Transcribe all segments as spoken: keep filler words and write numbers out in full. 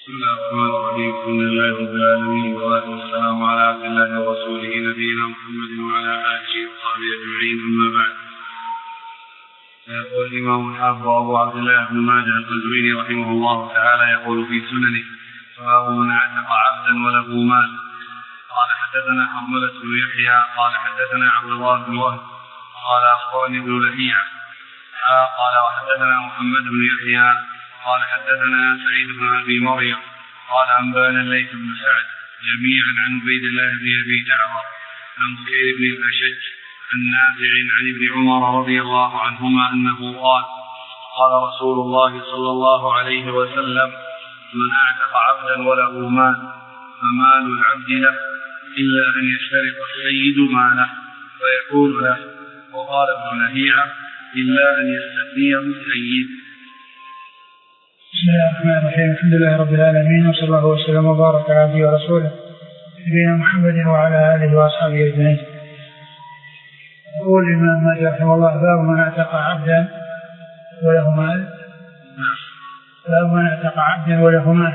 بسم الله الرحمن الرحيم. الحمد لله رب العالمين والصلاة والسلام على عبد الله ورسوله نبينا محمد وعلى آله وصحبه أجمعين. أما بعد، فيقول الإمام الحافظ أبو عبد الله بن ماجه القزويني رحمه الله تعالى يقول في سننه: باب من اعتق عبدا وله مال. قال حدثنا حرملة بن يحيى قال حدثنا عبد الله بن وهب قال أخبرني ابن لهيعة قال وحدثنا محمد بن يحيى قال حدثنا سعيد بن أبي مريم قال أنبانا الليث بن سعد جميعا عن عبيد الله بن أبي جعفر عن بكير بن الأشج عن نافع عن ابن عمر رضي الله عنهما أنه قال: قال رسول الله صلى الله عليه وسلم: من اعتق عبدا وله مال فمال العبد له إلا أن يشترط السيد ماله فيكون له. وقال ابن لهيعة: إلا أن يستثنيه السيد. بسم الله الرحمن الرحيم. الحمد لله رب العالمين، وصلى الله وسلم وبارك على عبده ورسوله نبينا محمد وعلى آله وأصحابه أجمعين. يقول الإمام ماجد رحمه الله: باب من اعتق عبدا وله مال. باب من اعتق عبدا وله مال.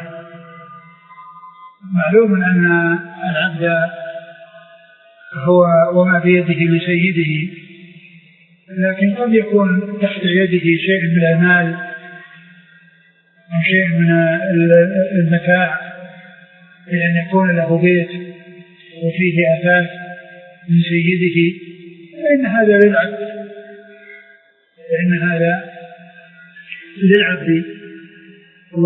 معلوم أن العبد هو وما بيده لسيده، لكن قد يكون تحت يده شيء من المال أو شيء من المتاع، بأن يكون له بيت وفيه أثاث من سيده، فإن هذا للعبد فإن هذا للعبد و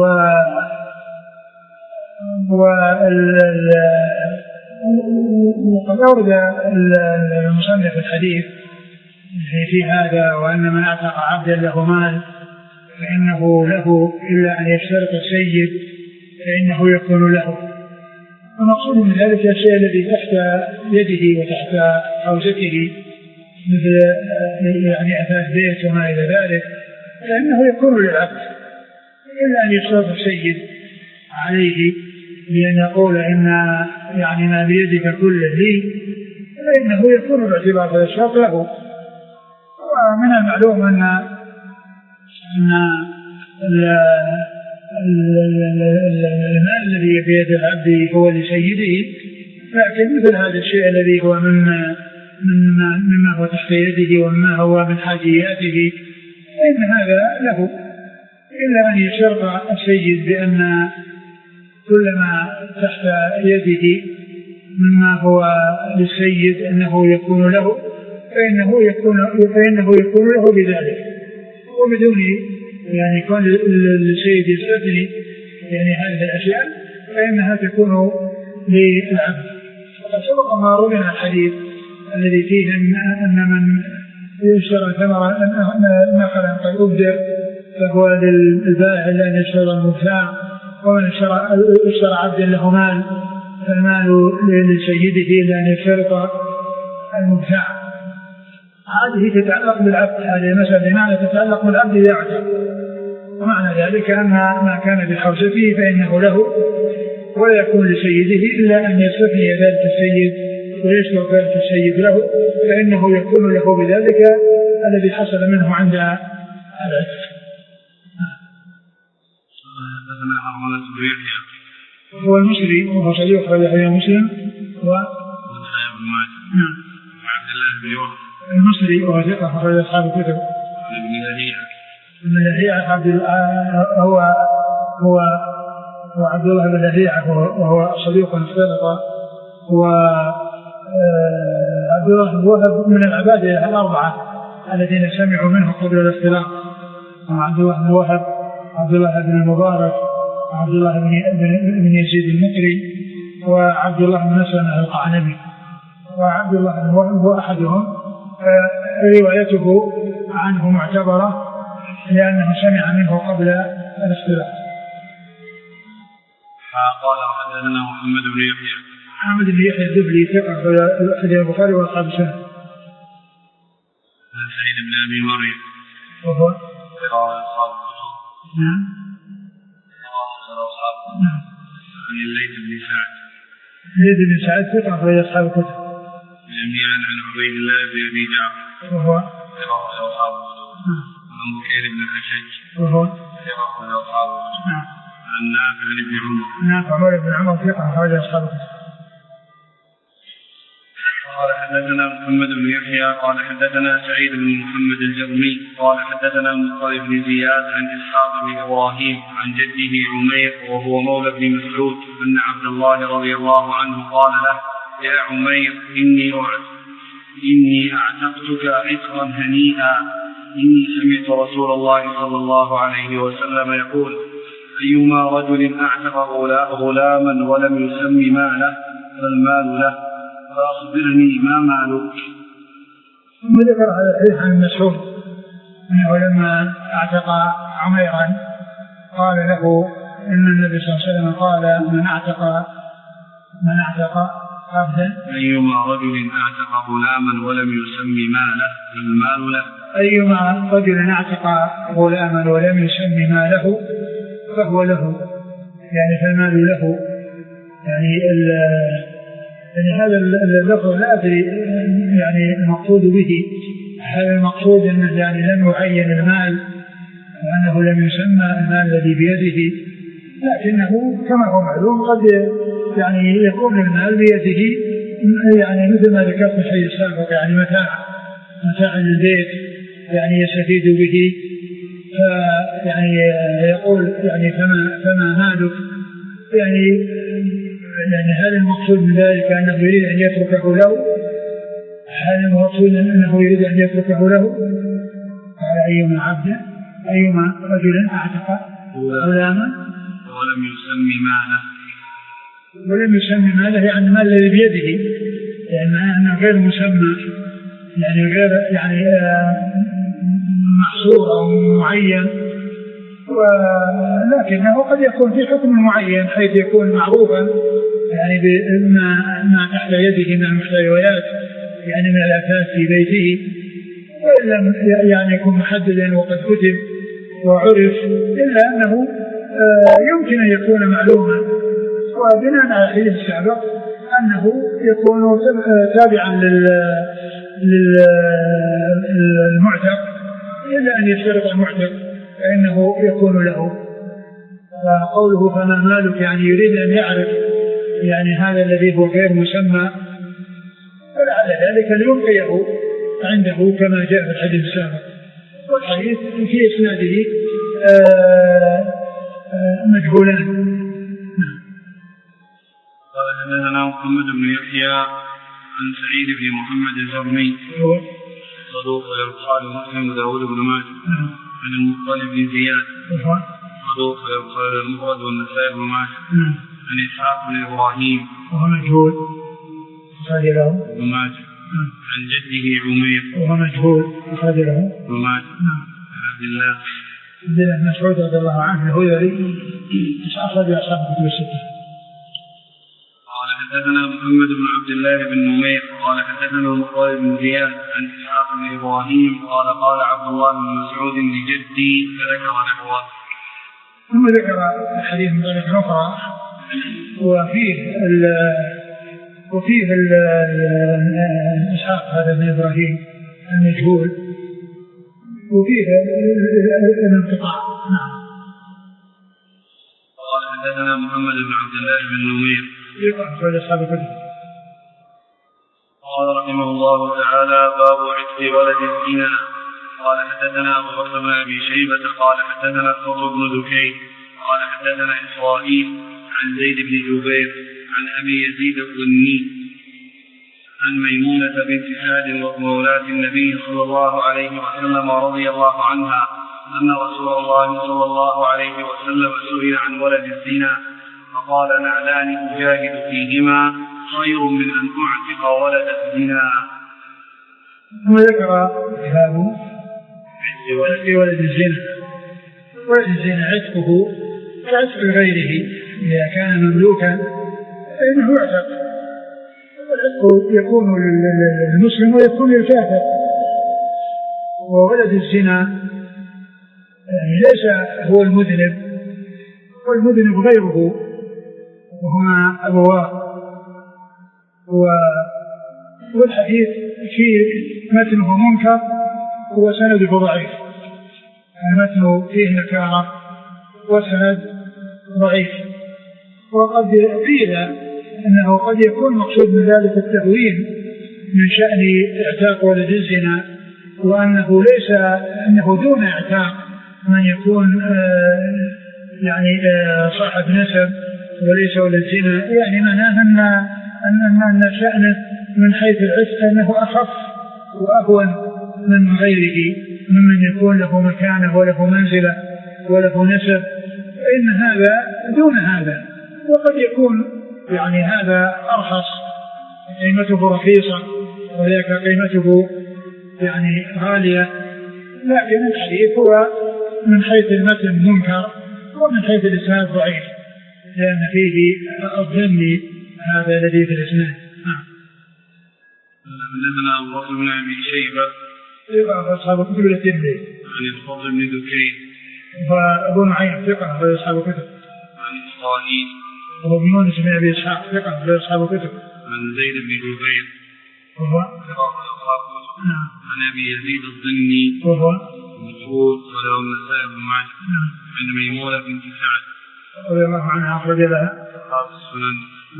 وقد أورد المصنف الحديث في هذا: وأن من اعتق عبدا له مال فإنه له إلا أن يشترط السيد فإنه يكون له. المقصود من ذلك الشيء الذي تحت يده وتحت حوزته مثل يعني أثاث بيت وما إلى ذلك، فإنه يكون للعبد إلا أن يشترط السيد عليه بأن يقول إن يعني ما بيدك كله لي، فإنه يكون باعتبار هذا الشرط له. ومن المعلوم أن أن المال الذي بيد العبد هو لسيده، لكن مثل هذا الشيء الذي هو من مما هو تحت يده ومما هو من حاجياته فإن هذا له، إلا أن يشرط السيد بأن كل ما تحت يده مما هو للسيد أنه يكون له، فإنه يكون فإنه يكون له بذلك، وبدون يعني كون للسيد يستثني يعني هذه الأشياء فإنها تكون للعبد. وقد سبق ما روينا الحديث الذي فيه أن من يشترى ثمرة نخلا قد أبدر فهو للبائع لأن يشترى المبتاع، ومن اشترى عبدا له مال فالمال لسيده لأن يشترط المبتاع. هذه تتعلق بالعبد، هذه المسألة بمعنى تتعلق بالعبد إذا اعتق، ومعنى ذلك أن ما كان بحوزته فإنه له ولا يكون لسيده إلا أن يستثني ذلك السيد ويشترط ذلك السيد له، فإنه يكون له بذلك الذي حصل منه عند العتق. هو المصري وهو صديق رجل مسلم و عبد الله بن وهب المصري وهو ثقة أخرج أصحاب الكتب. ابن لهيعة عبد هو هو هو عبد الله بن لهيعة وهو صديق اختلط، وعبد الله بن وهب من العبادة الأربعة الذين سمعوا منه قبل الاختلاط: عبد الله بن وهب، عبد الله بن المبارك، عبد الله بن يزيد المقري، وعبد الله بن مسلمة القعنبي. وعبد الله بن وهب هو أحدهم، روايته عنه معتبرة لأنه سمع منه قبل الاختلاط. قال حدثنا محمد بن يحيى محمد بن يحيى الدبلي ثقة في البخاري وأصحاب السنة. سعيد بن أبي مريم وهو أصحاب الكتب. نعم. نعم. عن الليث بن سعد الليث بن سعد ثقة في أصحاب الكتب. جميعا عن عبيد الله بن أبي جعفر وهو عن بكير بن الأشج وهو ثقة أصحاب الكتب. عن نافع بن عمر. نافع مولى بن عمر ثقة أخرج أصحاب الكتب. قال حدثنا محمد بن يحيى قال حدثنا سعيد بن محمد الجرمي قال حدثنا المطلب بن زياد عن إسحاق بن إبراهيم عن جده عمير وهو مولى بن مسعود أن عبد الله رضي الله عنه قال له: يا عمير إني إني أعتقتك عتقا هنيئا، إني سمعت رسول الله صلى الله عليه وسلم يقول: أيما رجل أعتق غلاما ولم يسم ماله فالمال له، فأخبرني ما مالك. ثم ذكر هذا الحديث عن مسعود أنه لما اعتق عميرا قال له إن النبي صلى الله عليه وسلم قال: من اعتق من اعتق عبدا أيما رجل اعتق غلاما ولم يسم ماله فالمال له. أيما رجل اعتق غلاما ولم يسم ماله فهو له، يعني فالمال له. يعني يعني هذا اللفظ لا أدري يعني المقصود به، هذا المقصود أنه يعني لم يعين المال وأنه لم يسمى المال الذي بيده، لكنه كما هو معلوم قد يعني يكون المال بيده، يعني مثل ما ذكرت في الحديث السابق، يعني متاع متاع البيت يعني يستفيد به، فيعني يقول يعني فما فما مالك، يعني يعني هل المقصود من ذلك أنه يريد أن يتركه له؟ هل المقصود أنه يريد أن يتركه له؟ قال: أيما عبد أيما رجل أعتق غلاما ولم يسم ماله ولم يسم ماله، يعني المال الذي بيده، لأنه يعني غير مسمى، يعني غير يعني محصور أو معين، ولكنه قد يكون في حكم معين حيث يكون معروفا يعني بما ما تحت يده من المحتويات، يعني من الأثاث في بيته، وإن لم يعني يكون محددا وقد كتب وعرف، إلا أنه يمكن أن يكون معلوما، وبناء على الحديث السابق أنه يكون تابعا للمعتق، إلا أن يشترط المعتق فإنه يكون له. فقوله فما مالك يعني يريد أن يعرف يعني هذا الذي هو غير مسمى، ولعل ذلك ليبقيه عنده كما جاء في الحديث السابق. والحديث في إسناده مجهولان. قال حدثنا محمد بن يحيى عن سعيد بن محمد الجرمي صدوق يقال مسلم وداود بن ماجه عن المطلب بن زياد صدوق يقال المفرد والنسائي بن ماجه عن إسحاق بن إبراهيم وهو مجهول أخرج له بن ماجه عن جده عمير وهو مجهول أخرج له بن ماجه عن عبد الله عبد الله بن مسعود رضي الله عنه الهذلي أخرج أصحاب الكتب الستة. قال حدثنا محمد بن عبد الله بن نمير قال حدثنا المطلب بن زياد عن إسحاق بن إبراهيم قال قال عبد الله بن مسعود لجدي فذكر نحوه. ثم ذكر الحديث من طريق أخرى وفيه ال وفيه ال إسحاق هذا بن إبراهيم المجهول وفيه الانقطاع. قال حدثنا محمد بن عبد الله بن نمير يقول أصحاب الكتب. قال رحمه الله تعالى باب عتق ولد الزنا. قال حدثنا أبو بكر بن أبي شيبة قال حدثنا الفضل بن دكين قال حدثنا إسرائيل عن زيد بن جبير عن أبي يزيد الظني عن ميمونة بنت سعد ومولاة النبي صلى الله عليه وسلم رضي الله عنها أن رسول الله صلى الله عليه وسلم سئل عن ولد الزنا فقال نعلان أجاهد فيهما خير من أن أعتق ولد الزنا. ثم ذكر كتابه في ولد الزنا. ولد الزنا عتقه كعتق غيره إذا كان مملوكا فإنه يعتق، والعتق يكون للمسلم ويكون للكافر. وولد الزنا يعني ليس هو المذنب، والمذنب غيره وهما أبواه. والحديث فيه متنه منكر وسنده ضعيف، المتن فيه نكارة وسند ضعيف. وقد قيل أنه قد يكون مقصود من ذلك التهوين من شأن اعتاق ولد الزنا، وأنه ليس أنه دون اعتاق من يكون آه يعني آه صاحب نسب وليس ولد زنا، يعني معناه أن أن أن شأنه من حيث العتق أنه أخف وأهون من غيره ممن يكون له مكانه وله منزلة وله نسب، فإن هذا دون هذا. وقد يكون يعني هذا أرخص قيمته رخيصة وذاك قيمته يعني غالية، لكن الحديث هو من حيث المتن منكر ومن حيث الإسناد ضعيف، لأن فيه الظن هذا الذي في الإسناد. حدثنا أبو بكر بن أبي شيبة ثقة أصحاب الكتب الترمذي عن الفضل بن ذكرين وأبو نعيم ثقة أصحاب الكتب عن إسرائيل وابن يونس بن أبي إسحاق ثقة أصحاب الكتب عن زيد بن جبير وهو عن أبي يزيد الضني وهو مسعود وله النسائي بن ماجه عن ميمونة بنت سعد رضي الله عنها أخرج لها أصحاب السنن.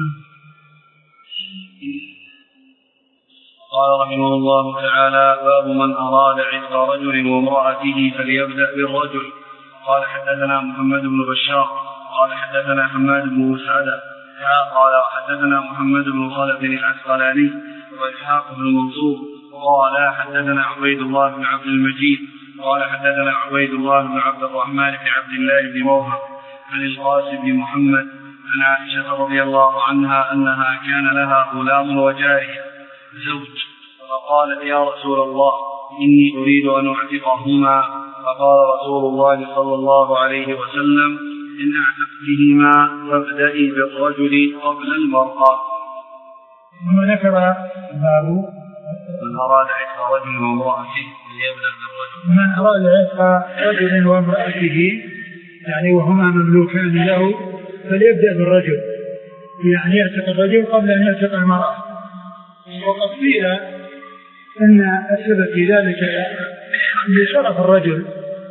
قال رحمه الله تعالى: باب من أراد عتق رجل وامرأته فليبدأ بالرجل. قال حدثنا محمد بن بشار قال حدثنا حماد بن مسعدة قال حدثنا محمد بن خالد العسقلاني وإسحاق بن منصور قال حدثنا عبيد الله بن عبد المجيد قال حدثنا عبيد الله بن عبد الرحمن بن عبد الله بن موهب عن القاسم بن محمد عن عائشة رضي الله عنها أنها كان لها غلام وجارية زوج، فقالت: يا رسول الله إني أريد أن أعتقهما، فقال رسول الله صلى الله عليه وسلم: إن أعتقتهما فابدئي بالرجل قبل المرأة. ثم ذكر باب من أراد عتق رجل وامرأته فليبدأ بالرجل. من أراد عتق رجل وامرأته يعني وهما مملوكان له فليبدأ بالرجل، يعني يعتق الرجل قبل أن يعتق المرأة. وقد قيل إن السبب في ذلك لشرف الرجل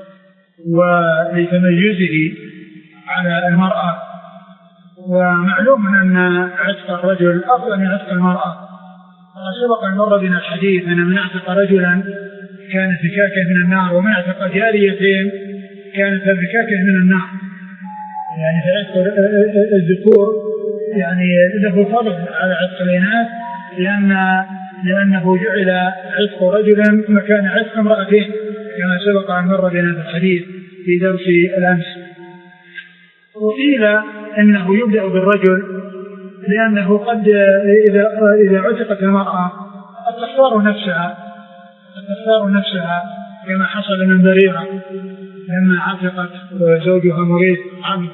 ولتميزه على المرأة، ومعلوم أن عتق الرجل أفضل من عتق المرأة. سبق أن مر بنا الحديث أن من اعتق رجلا كانت فكاكه من النار، ومن اعتق جاريتين كانت فكاكه من النار. يعني فعتق الذكور يعني له فضل على عتق الإناث، لأن لأنه جعل عتق رجلا مكان عتق امرأتين كما سبق أن مر بنا في الحديث في درس الأمس. وقيل إنه يبدأ بالرجل لأنه قد إذا إذا عتقت المرأة قد تختار نفسها قد تختار نفسها كما حصل من بريرة لما عتقت وزوجها مريض عم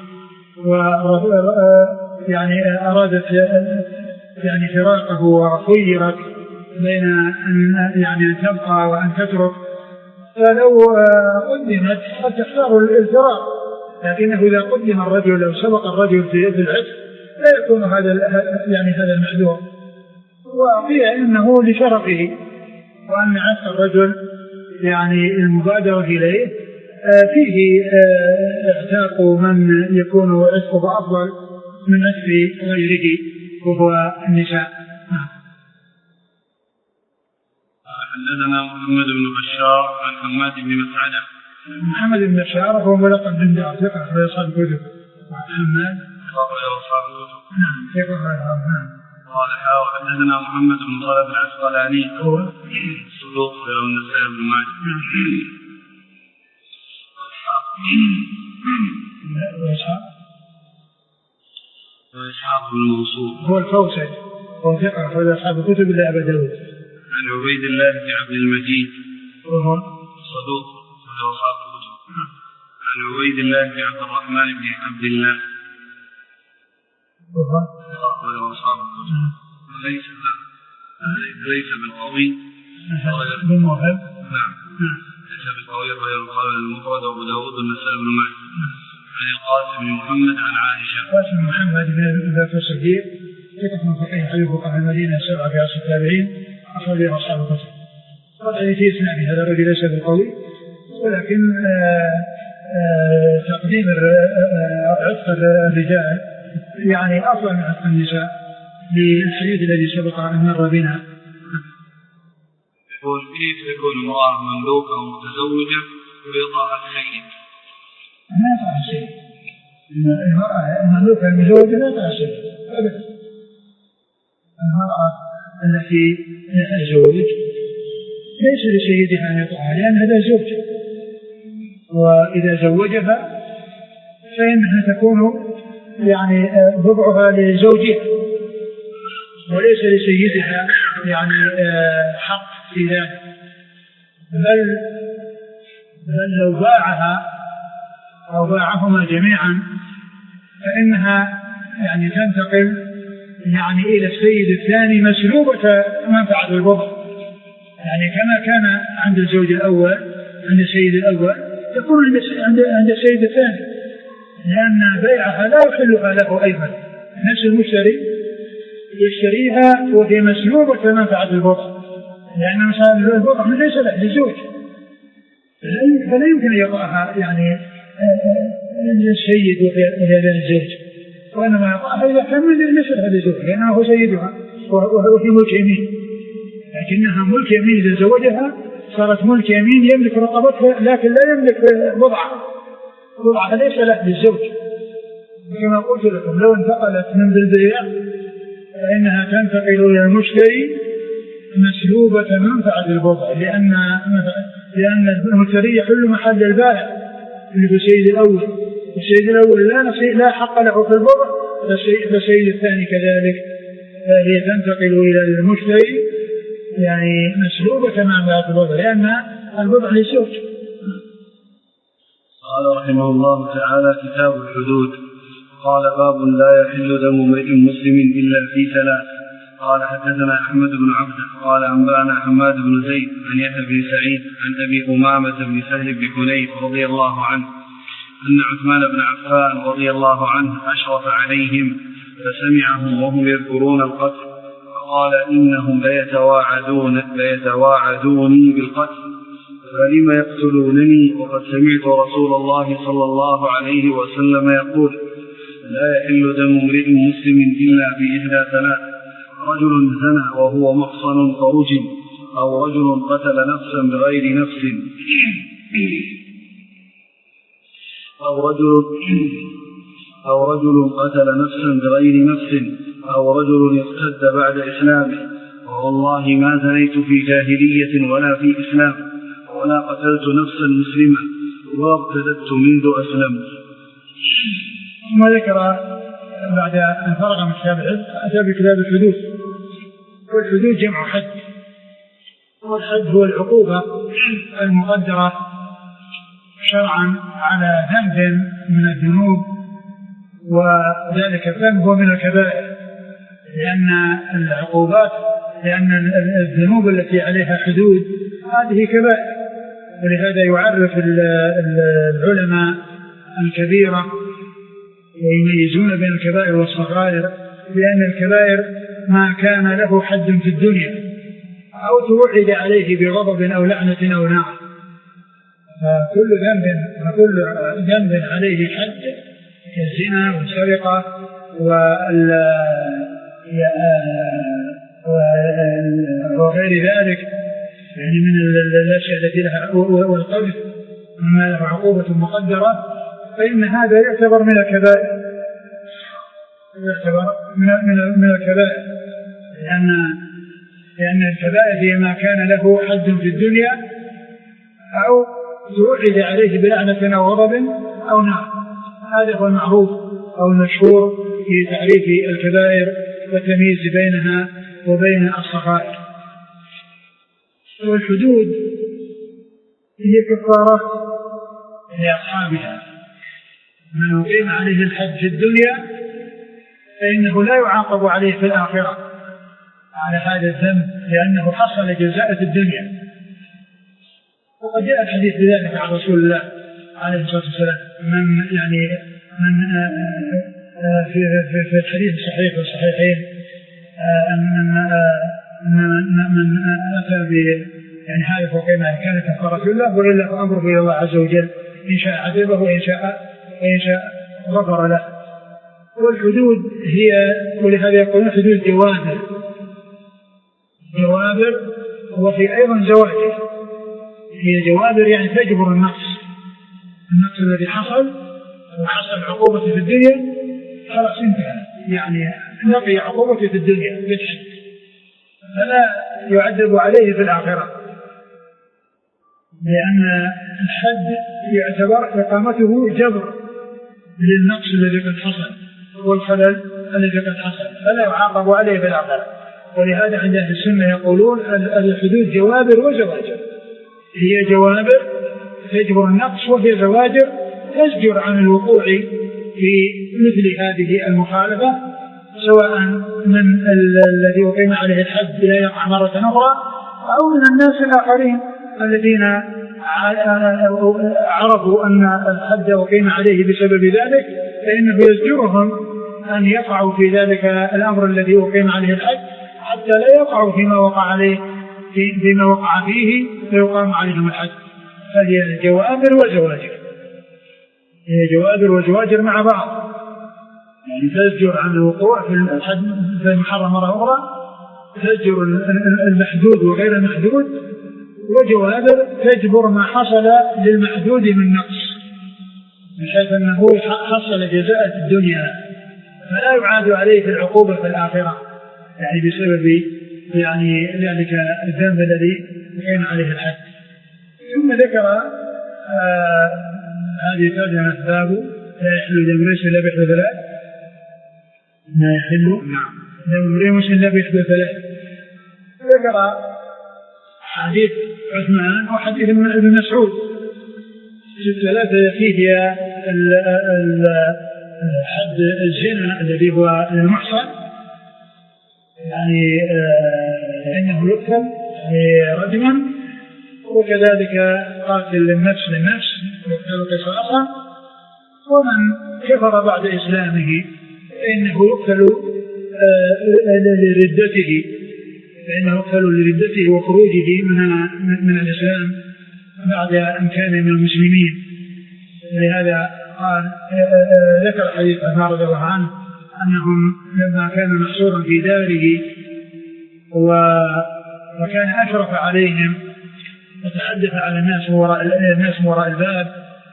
ويعني أرادت يعني فراقه وخيرت بين أن يعني أن تبقى وأن تترك، فلو قدمت قد تختار الفراق، لكنه إذا قدم الرجل أو سبق الرجل في العتق لا يكون هذا يعني هذا المحذور. وقيل إنه لشرفه، وأن عتق الرجل يعني المبادرة إليه فيه اعتاق من يكون عتقه أفضل من عتق غيره وهو النساء. حدثنا محمد بن بشار عن حماد بن مسعدة. محمد بن بشار هو ملقب بن دار ثقة في أصحاب الكتب. حماد أصحاب الكتب. نعم ثقة في أصحاب الكتب. قال حدثنا محمد بن خالد العسقلاني هو صدوق له النسائي بن ماجه. وإسحاق وإسحاق بن منصور هو الفوسج هو ثقة في أصحاب الكتب إلا أبا داود. عن عبيد الله بن عبد المجيد وهو صدوق له أصحاب الكتب. عن عبيد الله بن عبد الرحمن بن عبد الله وهو له أصحاب الكتب. ليس ليس بالقوي بالموهب. نعم ليس بالقوي وهي القول المفرد وأبو داود والنسائي بن ماجه. عن القاسم بن محمد عن عائشة. القاسم بن محمد بن ذاك الصديق ثقة من فقيه حديث فقهاء المدينة السبعة في عصر التابعين أخرج له أصحاب الكتب. قطعي في إسناده هذا الرجل ليس بالقوي، ولكن آآ تقديم عتق الرجال يعني أفضل من عتق النساء للحديث الذي سبق أن مر بنا. يقول كيف تكون امرأة مملوكة ومتزوجة ويطاع السيد؟ ما يطاع السيد. المرأة المملوكة المتزوجة لا يطاع السيد أبدا. المرأة التي تتزوج ليس لسيدها أن يطاعها لأن هذا زوج، وإذا زوجها فإنها تكون يعني بضعها لزوجها وليس لسيدها يعني حق في ذلك، بل بل لو باعها أو باعهما جميعا فإنها يعني تنتقل يعني إلى السيد الثاني مسلوبة منفعة البضع، يعني كما كان عند الزوج الأول عند السيد الأول تكون عند عند السيد الثاني، لأن بيعها لا يحلها له أيضا، نفس المشتري يشتريها وهي مسلوبة منفعة البضع، لأن مثلا البضع ليس له للزوج، فلا يمكن أن يضعها يعني السيد وهي للزوج، وإنما يضعها إذا كان من مثل هذا الزوج لأنه هو سيدها وهي ملك يمين، لكنها ملك يمين إذا زوجها صارت ملك يمين يملك رقبتها لكن لا يملك بضعها، بضعها ليس له للزوج. كما قلت لكم لو انتقلت من البيع فإنها تنتقل إلى المشتري مسلوبة منفعة البضع، لأن لأن المشتري يحل محل البائع اللي في السيد الأول، السيد الأول لا نصيب لا حق له في البضع، فالسيد الثاني كذلك هي تنتقل إلى المشتري يعني مسلوبة منفعة البضع لأن البضع للزوج. قال رحمه الله تعالى: كتاب الحدود. قال: باب لا يحل دم امرئ مسلم إلا في ثلاث. قال: حدثنا أحمد بن عبده قال أنبأنا حماد بن زيد عن يحيى بن سعيد عن أبي أمامة بن سهل بن حنيف رضي الله عنه أن عثمان بن عفان رضي الله عنه أشرف عليهم فسمعهم وهم يذكرون القتل فقال: إنهم ليتواعدون ليتواعدوني بالقتل فلم يقتلونني وقد سمعت رسول الله صلى الله عليه وسلم يقول: لا يحل دم امرئ مسلم إلا بإحدى ثلاث: رجل زنى وهو محصن فرجم، أو رجل قتل نفسا بغير نفس، أو رجل أو رجل قتل نفسا بغير نفس، أو رجل ارتد بعد إسلامه. والله ما زنيت في جاهلية ولا في إسلام، ولا قتلت نفسا مسلمة، ولا ارتدت منذ أسلمت. ثم ذكر بعد أن فرغ من كتاب العلم أتى بكتاب الحدود. والحدود جمع حد، والحد هو العقوبة المقدرة شرعا على ذنب من الذنوب، وذلك الذنب هو من الكبائر، لأن العقوبات لأن الذنوب التي عليها حدود هذه كبائر، ولهذا يعرف العلماء الكبيرة ويميزون بين الكبائر والصغائر، لأن الكبائر ما كان له حد في الدنيا أو توعد عليه بغضب أو لعنة أو نار، فكل ذنب فكل ذنب عليه حد كالزنا والسرقة وغير ذلك يعني من الأشياء التي لها والقذف مما له عقوبة مقدرة، فإن هذا يعتبر من الكبائر يعتبر من الكبائر لأن لأن الكبائر هي ما كان له حد في الدنيا أو توعد عليه بلعنة أو غضب أو نار. هذا هو المعروف أو المشهور في تعريف الكبائر والتمييز بينها وبين الصغائر. والحدود هي كفارات لأصحابها، من يقيم عليه الحد في الدنيا فإنه لا يعاقب عليه في الآخرة على هذا الذنب لأنه حصل جزاء في الدنيا. وقد جاء الحديث بذلك عن رسول الله عليه الصلاة والسلام، من يعني من في في الحديث الصحيح والصحيحين أن من من أتى ب يعني هذا فوق ما كان كفارة له وإلا فأمره إلى الله عز وجل إن شاء عذبه وإن شاء وإن شاء غفر له. والحدود هي، ولهذا يقولون حدود جوابر. جوابر وفي أيضا زواجر. هي جوابر يعني تجبر النقص، النقص الذي حصل وحصل عقوبته في الدنيا خلاص انتهى، يعني نقي عقوبته في الدنيا بالحد، فلا يعذب عليه في الآخرة، لأن الحد يعتبر إقامته جبر للنقص الذي قد حصل والخلل الذي قد حصل، فلا يعاقب عليه في الآخرة. ولهذا عند أهل السنة يقولون الحدود جوابر وزواجر. هي جوابر تجبر النقص، وهي زواجر تزجر عن الوقوع في مثل هذه المخالفة، سواء من الذي أقيم عليه الحد لا يقع مرة أخرى، أو من الناس الآخرين الذين عرفوا أن الحد أقيم عليه بسبب ذلك، فإنه يزجرهم أن يقعوا في ذلك الأمر الذي أقيم عليه الحد، حتى لا يقعوا فيما وقع عليه فيما وقع فيه فيقام عليهم الحد. فهي جوابر وزواجر، هي جوابر وزواجر مع بعض، يعني تزجر عن الوقوع في الحد في المحرم مرة أخرى، تزجر المحدود وغير المحدود، وجوابر تجبر ما حصل للمحدود من نقص، بحيث أنه حصل جزاء في الدنيا فلا يعاد عليه في العقوبة في الآخرة، يعني بسبب يعني ذلك الذنب الذي أقيم عليه الحد. ثم ذكر آه هذه ثلاثة أسباب لا يحل دم امرئ إلا بإحدى ثلاث، لا يحل دم امرئ إلا بإحدى ثلاث. ذكر حديث عثمان وحديث ابن مسعود، الثلاثة فيه حد الزنا الذي هو المحصن، يعني إنه يقتل رجما، وكذلك قاتل النفس للنفس يقتل قصاصا، ومن كفر بعد إسلامه فإنه يقتل لردته فإنه يقتل لردته وخروجه من من الإسلام بعد أن كان من المسلمين. لهذا قال ذكر حديث عمر رضي الله عنه أنهم لما كان محصورا في داره وكان أشرف عليهم وتحدث على الناس وراء الناس وراء الباب،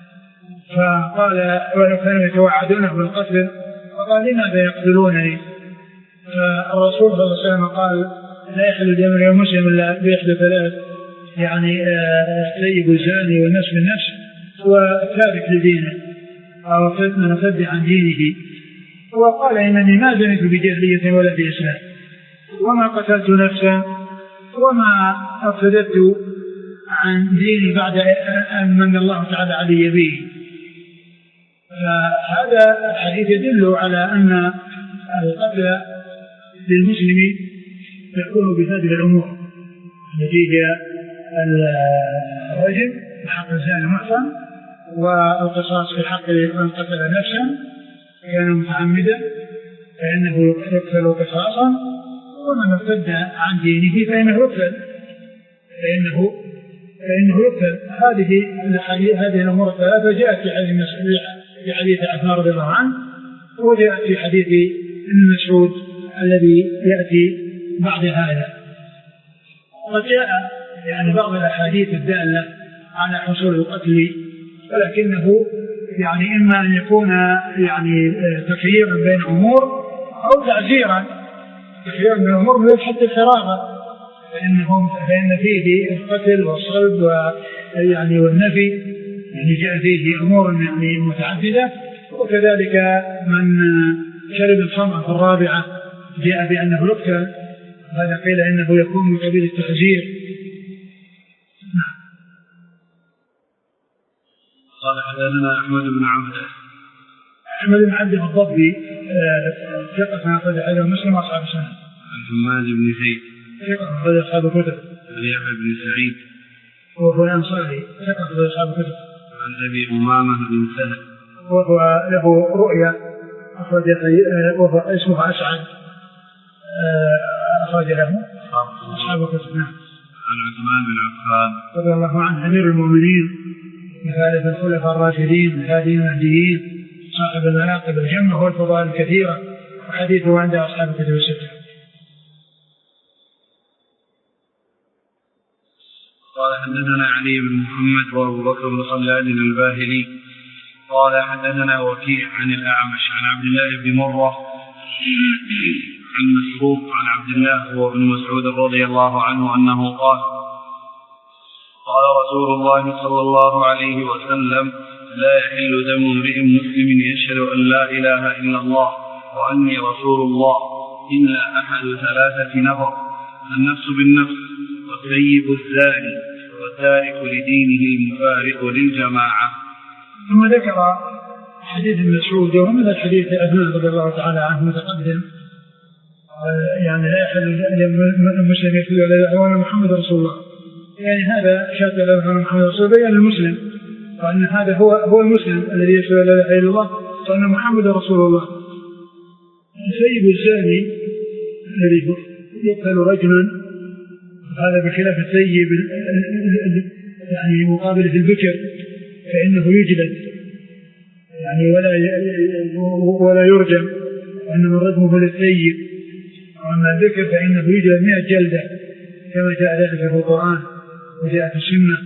فقال ولو كانوا يتوعدونه بالقتل فقال لماذا يقتلونني؟ فالرسول صلى الله عليه وسلم قال لا يحل دم امرئ مسلم الا بإحدى ثلاث، يعني السيب الزاني والنفس بالنفس وتارك لدينه أو من ارتد عن دينه. وقال إنني ما زنيت بجاهلية ولا بإسلام وما قتلت نفسا وما ارتدت عن ديني بعد أن من الله تعالى علي به. فهذا الحديث يدل على أن القتل للمسلم يكون بهذه الأمور التي هي الرجم في حق الزاني المحصن، والقصاص في حق من قتل نفسا كان متعمدا فإنه يقتل قصاصا، ومن ارتد عن دينه فإنه يقتل فإنه فإنه يقتل. هذه هذه الأمور الثلاثة جاءت في حديث في حديث عثمان رضي الله عنه، وجاءت في حديث ابن مسعود الذي يأتي بعد هذا. وقد جاء يعني بعض الأحاديث الدالة على حصول القتل، ولكنه يعني إما أن يكون يعني تخييرا بين أمور أو تعزيرا. تخييرا بين أمور من حد الحرابة، فإنهم فإن فيه القتل والصلب ويعني والنفي، يعني جاء فيه أمور يعني متعددة. وكذلك من شرب الخمر في الرابعة جاء بأنه يقتل، هذا قيل إنه يكون من قبيل التخزير. قال حدثنا أحمد بن عبد أحمد بن عبد الضبي ثقة أخرج حديث مسلم وأصحاب السنن. عن حماد بن زيد ثقة أخرج أصحاب الكتب. عن يحيى بن سعيد وهو الأنصاري ثقة أخرج أصحاب الكتب. عن أبي أمامة بن سهل وهو له رؤيا أخرج وهو اسمه أسعد أخرج له أصحاب الكتب. عن عثمان بن عفان رضي الله عنه أمير المؤمنين وثالث الخلفاء الراشدين الهادين المهديين صاحب المناقب الجمة والفضائل الكثيرة، وحديثه عند أصحاب الكتب الستة. قال حدثنا علي بن محمد وابو بكر بن خلاد الباهلي قال حدثنا وكيع عن الأعمش عن عبد الله بن مرة عن مسروق عن عبد الله وابن مسعود رضي الله عنه أنه قال قال رسول الله صلى الله عليه وسلم لا يحل دم امرئ مسلم يشهد أن لا إله إلا الله وأني رسول الله إلا أحد ثلاثة نفر: النفس بالنفس، والسيب الزاني، والتارك لدينه المفارق للجماعة. ثم ذكر حديث مسعود ومن الحديث عثمان رضي الله تعالى عنه متقدم، يعني لا يحل المسلم يشهد أن لا إله إلا الله محمد رسول الله، يعني هذا شهادة لا إله إلا الله محمد رسول الله بيان المسلم، وأن هذا هو هو المسلم الذي يشهد أن لا إله إلا الله وأن محمد رسول الله. السيب الزاني الذي يقتل رجلا، هذا بخلاف السيب يعني مقابل في البكر فإنه يجلد يعني ولا ولا يرجم، وإنما الرجم للسيب، وأما البكر فإنه يجلد مئة جلدة كما جاء ذلك في القرآن وجاء في السنة.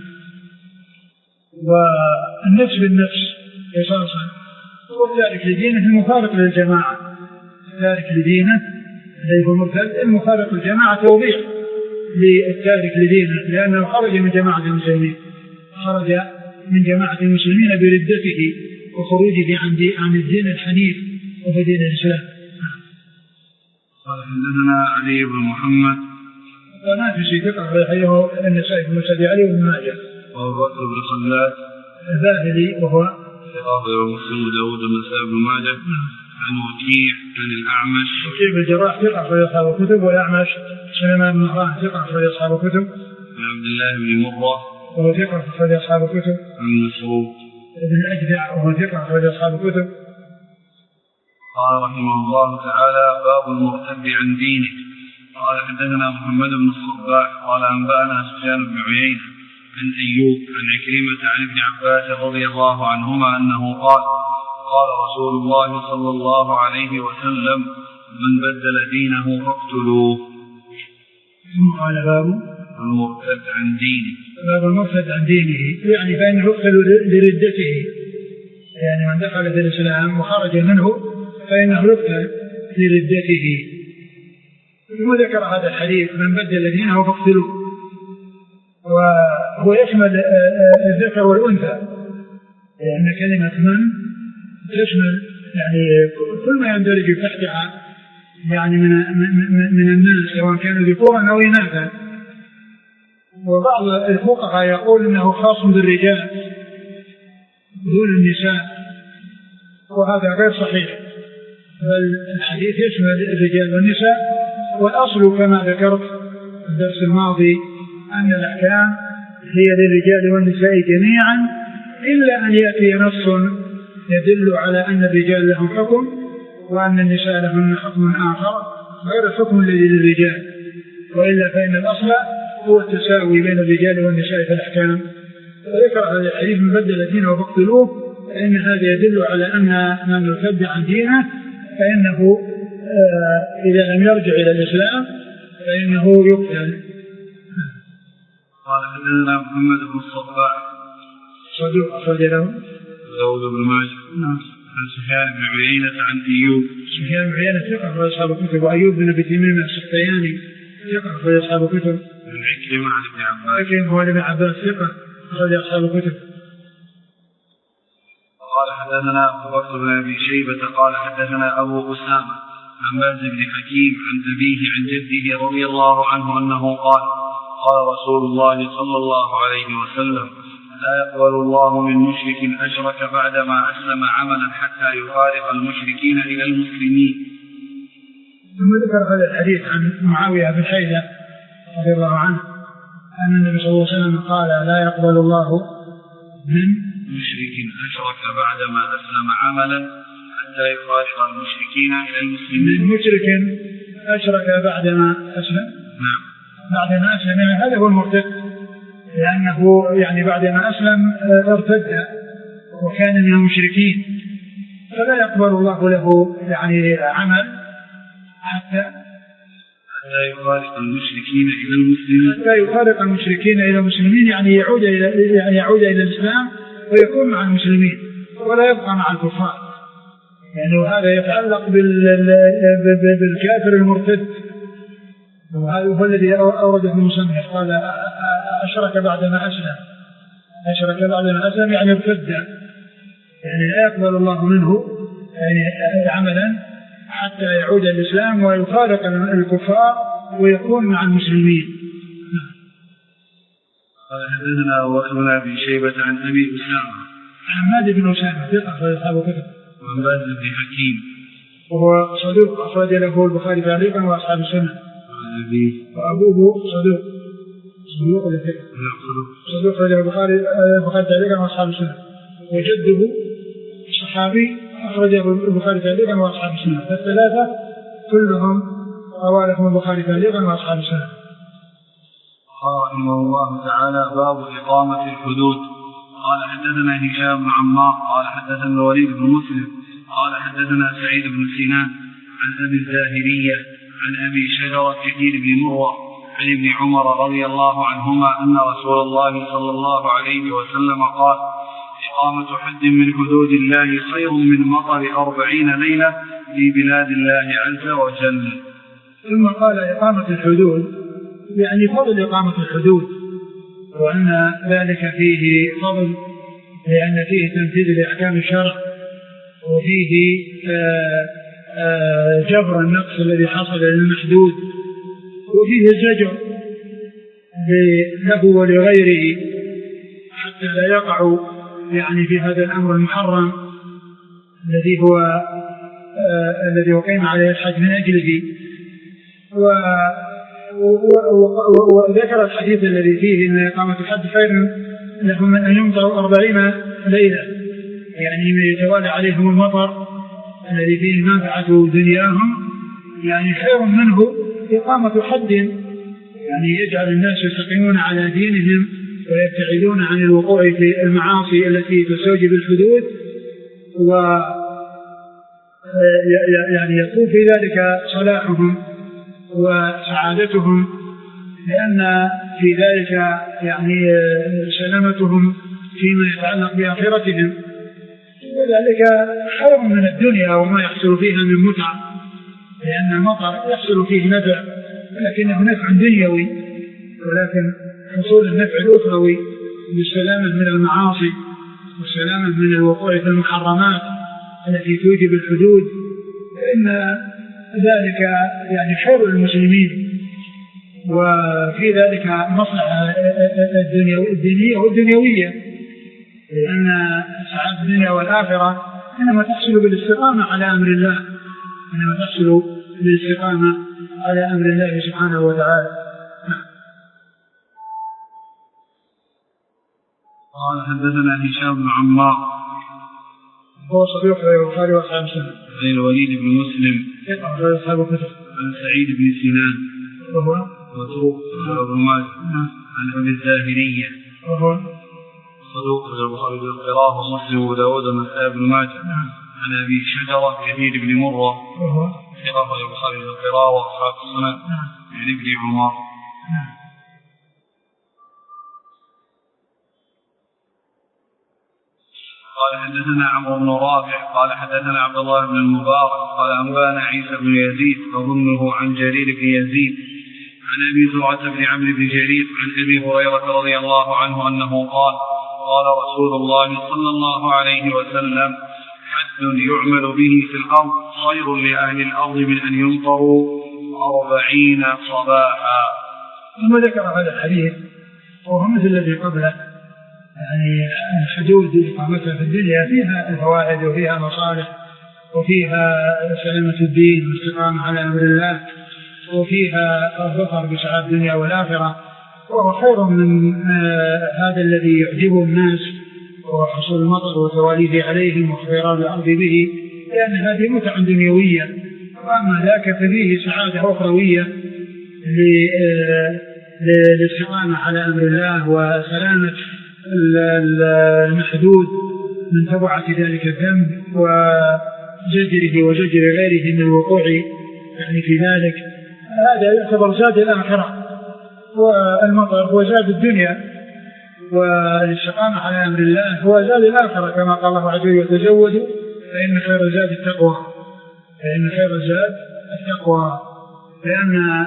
والنفس بالنفس قصاصا، والتارك لدينه المفارق للجماعة، التارك لدينه الذي هو مرتد المفارق للجماعة توضيح للتارك لدينه، لأنه خرج من جماعة المسلمين، خرج من جماعة المسلمين بردته وخروجه عن, عن الدين الحنيف وفي دين الإسلام. قال حدثنا علي بن محمد ونافسي ثقة ويحييه النسائي في مسند علي وابن ماجه وابو بكر بن خلاد الباهلي وهو ثقة ومسلم وداود والنسائي بن ماجه عن وكيع عن الأعمش وكيع بن الجراح ثقة في أصحاب الكتب، والأعمش سليمان بن مهران ثقة في أصحاب الكتب، عن عبد الله بن مرة وهو ثقة في أصحاب الكتب، عن مسروق ابن الأجدع وهو ثقة في أصحاب الكتب. قال رحمه الله تعالى: باب المرتد عن دينه. قال حدثنا محمد بن الصباح قال أنبأنا سفيان بن عيينة عن أيوب عن عكرمة عن ابن عباس رضي الله عنهما أنه قال: قال رسول الله صلى الله عليه وسلم: من بدل دينه فاقتلوه. ثم قال: باب المرتد عن دينه. باب المرتد عن دينه، يعني فإنه يقتل لردته، يعني من دخل في الإسلام وخرج منه فإنه يقتل لردته. ثم ذكر هذا الحديث: من بدل دينه فاقتلوه، وهو يشمل الذكر والأنثى، لأن كلمة من تشمل يعني كل ما يندرج تحتها يعني من من الناس سواء كانوا ذكورا أو إناثا. وبعض الفقهاء يقول إنه خاص بالرجال دون النساء، وهذا غير صحيح، بل الحديث يشمل الرجال والنساء. والأصل كما ذكرت في الدرس الماضي أن الأحكام هي للرجال والنساء جميعا، إلا أن يأتي نص يدل على أن الرجال لهم حكم وأن النساء لهم حكم آخر غير الحكم الذي للرجال، وإلا فإن الأصل هو التساوي بين الرجال والنساء في الأحكام. وذكر هذا الحديث: من بدل دينه فاقتلوه، فإن هذا يدل على أن من يرتد عن دينه فإنه آه إذا لم يرجع إلى الإسلام فإنه يقتل. قال حدثنا محمد بن الصباح صدوق أخرج له داود بن ماجه عن سفيان بن عيينة عن أيوب. سفيان بن عيينة ثقة في أصحاب الكتب، وأيوب بن أبي تميم السختياني ثقة في أصحاب الكتب. عن عكرمة عن ابن عباس. عكرمة هو ابن عباس ثقة أخرج أصحاب الكتب. قال حدثنا أبو بكر بن أبي شيبة قال حدثنا أبو أسامة عن باز بن حكيم عن أبيه عن جده رضي الله عنه أنه قال: قال رسول الله صلى الله عليه وسلم: لا يقبل الله من مشرك أشرك بعدما أسلم عملا حتى يفارق المشركين إلى المسلمين. ثم ذكر هذا الحديث عن معاوية بن حيدة رضي الله عنه أن النبي صلى الله عليه وسلم قال: لا يقبل الله من مشرك أشرك بعدما أسلم عملا حتى يفارق المشركين إلى المسلمين. من مشرك أشرك بعدما أسلم، نعم، بعدما أسلم، هذا هو المرتد، لأنه يعني بعدما أسلم ارتد وكان من المشركين، فلا يقبل الله له يعني عمل حتى لا يفارق المشركين إلى المسلمين، لا يفارق المشركين إلى المسلمين، يعني يعود إلى يعني يعود إلى الإسلام ويكون مع المسلمين ولا يبقى مع الكفار، يعني هذا يتعلق بالكافر المرتد، وهذا هو الذي أورده المصنف قال أشرك بعدما أسلم، أشرك بعدما أسلم يعني ارتد، يعني لا يقبل الله منه يعني عملا حتى يعود الإسلام ويفارق الكفار ويكون مع المسلمين. قال حدثنا أبو بكر بن أبي شيبة عن أبي أسامة حماد بن أسامة ثقة أخرج أصحاب الكتب، عن باز بن حكيم وهو صدوق أخرج له البخاري تعليقا وأصحاب السنة، وأبوه صدوق صدوق ولا ثقة؟ صدوق أخرج البخاري البخاري تعليقا وأصحاب السنة، وجده صحابي أخرجه البخاري تعليقا وأصحاب السنة، فالثلاثة كلهم روى لهم البخاري تعليقا وأصحاب السنة. قال رحمه الله تعالى: باب إقامة الحدود. قال حدثنا هشام بن عمار قال حدثنا الوليد بن مسلم قال حدثنا سعيد بن سنان عن أبي الزاهرية عن أبي شجرة كثير بن مرة عن ابن عمر رضي الله عنهما أن رسول الله صلى الله عليه وسلم قال: إقامة حد من حدود الله خير من مطر أربعين ليلة في بلاد الله عز وجل. ثم قال: إقامة الحدود يعني فضل إقامة الحدود، وأن ذلك فيه فضل لأن فيه تنفيذ لأحكام الشرع، وفيه آآ آآ جبر النقص الذي حصل للمحدود، وفيه الزجر له ولغيره حتى لا يقع يعني في هذا الأمر المحرم الذي هو الذي وقيم عليه الحج من أجله. وذكر الحديث الذي فيه أن إقامة الحج خير لهم من أن يمطروا أربعين ليلة، يعني من يتوالى عليهم المطر الذي فيه منفعة دنياهم، يعني خير منه إقامة حد يعني يجعل الناس يستقيمون على دينهم ويبتعدون عن الوقوع في المعاصي التي تستوجب الحدود، و يعني يكون في ذلك صلاحهم وسعادتهم، لأن في ذلك يعني سلامتهم فيما يتعلق بآخرتهم، وذلك خير من الدنيا وما يحصل فيها من متعة، لأن المطر يحصل فيه نفع لكنه نفع دنيوي، ولكن حصول النفع الأخروي بالسلامة من المعاصي والسلامة من الوقوع في المحرمات التي توجب الحدود، فإن ذلك يعني خير المسلمين، وفي ذلك مصلحة الدنيا والدنيوية، لأن سعادة الدنيا والآخرة إنما تحصل بالاستقامة على أمر الله، إنما تحصل بالاستقامة على أمر الله سبحانه وتعالى. قال حدثنا هشام بن عمار هو صديق البخاري وأصحاب السنة، عن الوليد بن مسلم ثقة أصحاب الكتب، عن سعيد بن سنان وهو متروك أبو مالك عن أبي الزاهرية وهو صدوق البخاري بالقراءة ومسلم وأبو داود والنسائي بن ماجه عن أبي شجرة كثير بن مرة وهو ثقة البخاري بالقراءة وأصحاب السنة عن ابن عمر. قال حدثنا عمرو بن رافع قال حدثنا عبد الله بن المبارك قال أنبانا عيسى بن يزيد أظنه عن جرير بن يزيد عن أبي زرعة بن عمرو بن جرير عن أبي هريرة رضي الله عنه أنه قال: قال رسول الله صلى الله عليه وسلم: حد يعمل به في الأرض خير لأهل الأرض من أن يمطروا أربعين صباحا. ثم ذكر هذا الحديث وهو مثل الذي قبله، يعني الحدود إقامتها في الدنيا فيها الفوائد وفيها مصالح وفيها سلامة الدين والاستقامة على أمر الله وفيها الظفر بسعادة الدنيا والآخرة، وهو خير من هذا الذي يعجبه الناس وحصول المطر وتواليه عليهم وخيرات الأرض به، لأن هذه متعة دنيوية، وأما ذاك ففيه سعادة أخروية للاستقامة على أمر الله وسلامة المحدود من تبعة ذلك الذنب وزجره وزجر غيره من الوقوع يعني في ذلك. هذا يعتبر زاد الآخرة، والمطر هو زاد الدنيا، والاستقامة على أمر الله هو زاد الآخرة، كما قال الله عز وجل: تزودوا فإن خير الزاد التقوى، فإن خير الزاد التقوى. لأن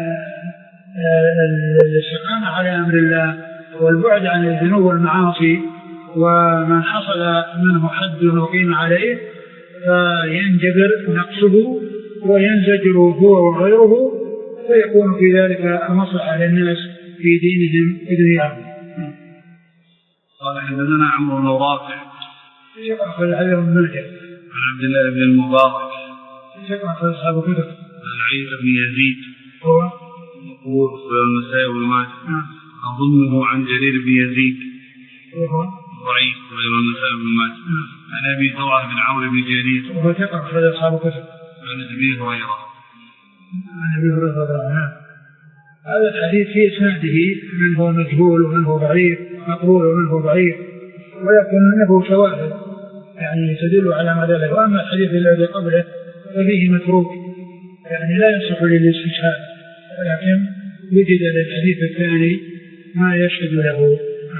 الاستقامة على أمر الله والبعد عن الذنوب والمعاصي، ومن حصل منه حد وقيم عليه فينجبر نقصه وينزجر هو وغيره، فيكون في ذلك مصلحة للناس في دينهم ودنياهم. قال: حدثنا عمرو بن رافع شيخ الحديث المنجم عن عبد الله بن المبارك شيخ أصحاب الكتب عن عيسى بن يزيد هو مقبول في المسائل والماجد. أظنه عن جرير بن يزيد وهو ضعيف في المسائل والماجد. عن أبي زرعة بن عمرو بن جرير وهو ثقة في أصحاب الكتب عن أبي هريرة عن أبي هريرة رضي الله عنه. هذا الحديث في إسناده من هو مجهول ومن هو ضعيف، مقبول ومن هو ضعيف، ولكن له شواهد يعني تدل على ما ذلك. وأما الحديث الذي قبله ففيه متروك يعني لا يصح للاستشهاد، ولكن وجد للحديث الثاني ما يشهد له.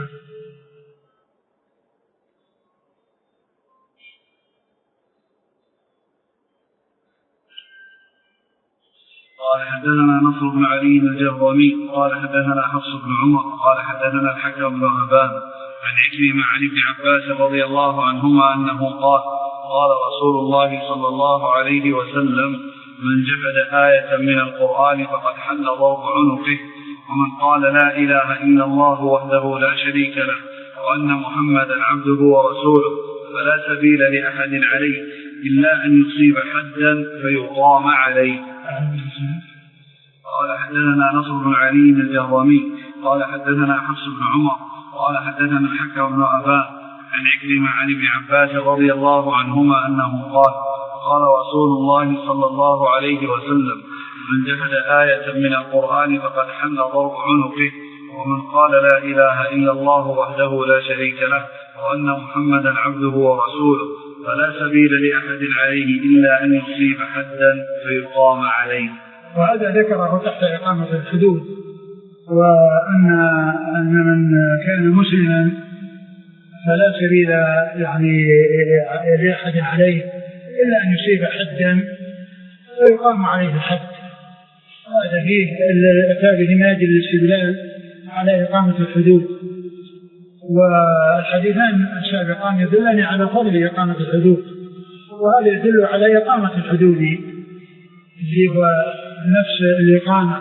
قال: حدثنا نصر بن علي الجهضمي قال: حدثنا حفص بن عمر قال: حدثنا الحكم بن أبان عن عكرمة عن ابن عباس رضي الله عنهما أنه قال: قال رسول الله صلى الله عليه وسلم: من جحد آية من القرآن فقد حل ضرب عنقه، ومن قال لا إله إلا الله وحده لا شريك له وأن محمدا عبده ورسوله فلا سبيل لأحد عليه إلا أن يصيب حدا فيقام عليه. قال: حدثنا نصر بن علي الجهضمي قال: حدثنا حفص بن عمر قال: حدثنا الحكم بن أبان عن عكرمة عن ابن عباس رضي الله عنهما أنه قال: قال رسول الله صلى الله عليه وسلم: من جحد آية من القرآن فقد حل ضرب عنقه، ومن قال لا إله إلا الله وحده لا شريك له وأن محمدا عبده ورسوله فلا سبيل لأحد عليه إلا أن يصيب حدا فيقام عليه. وهذا ذكره تحت إقامة الحدود، وأن أن من كان مسلما فلا سبيل يعني لأحد عليه إلا أن يصيب حدا فيقام عليه الحد. هذا فيه الأتى بنماذج الاستدلال على إقامة الحدود، والحديثان السابقان يدلان على فضل إقامة الحدود، وهذا يدل على إقامة الحدود اللي هو نفس الإقامة.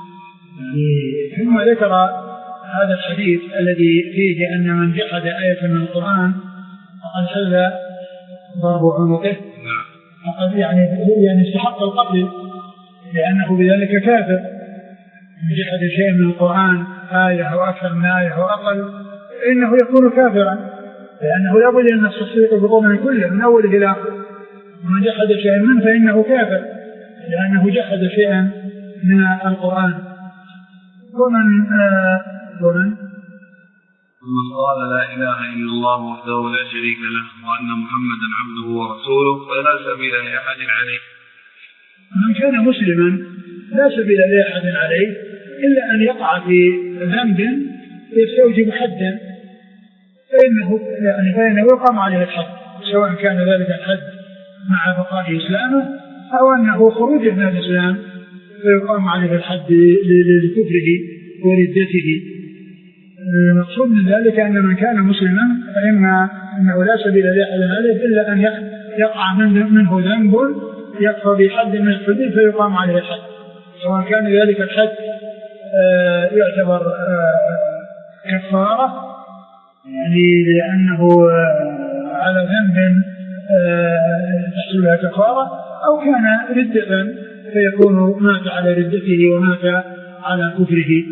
ثم ذكر هذا الحديث الذي فيه أن من جحد آية من القرآن فقد حل ضرب عنقه، فقد يعني يعني استحق القتل لأنه بذلك كافر. من جحد شيء من القرآن آية أو أكثر من آية أو أقل إنه يكون كافرا، لأنه لا بد أن نستصدق بالرغم كله من أول إلى آخر. ومن جحد شيئا منه فإنه كافر لأنه جحد شيئا من القرآن. ومن آه ومن من قال لا إله إلا الله وحده لا شريك له وأن محمدا عبده ورسوله فلا سبيل لأحد عليه. من كان مسلما لا سبيل لأحد عليه إلا أن يقع في ذنب يستوجب حدا، فإنه يعني فإنه يقام عليه الحد، سواء كان ذلك الحد مع بقاء إسلامه أو أنه خروج من الإسلام فيقام عليه الحد لكفره وردته. المقصود من ذلك أن من كان مسلما فإما أنه لا سبيل لأحد عليه إلا أن يقع منه ذنب يقضي بحد من الحدود فيقام عليه الحد، سواء كان ذلك الحد آه يعتبر آه كفارة يعني لأنه آه على ذنب آه تحصل لها كفارة، أو كان ردة فيكون مات على ردته ومات على كفره.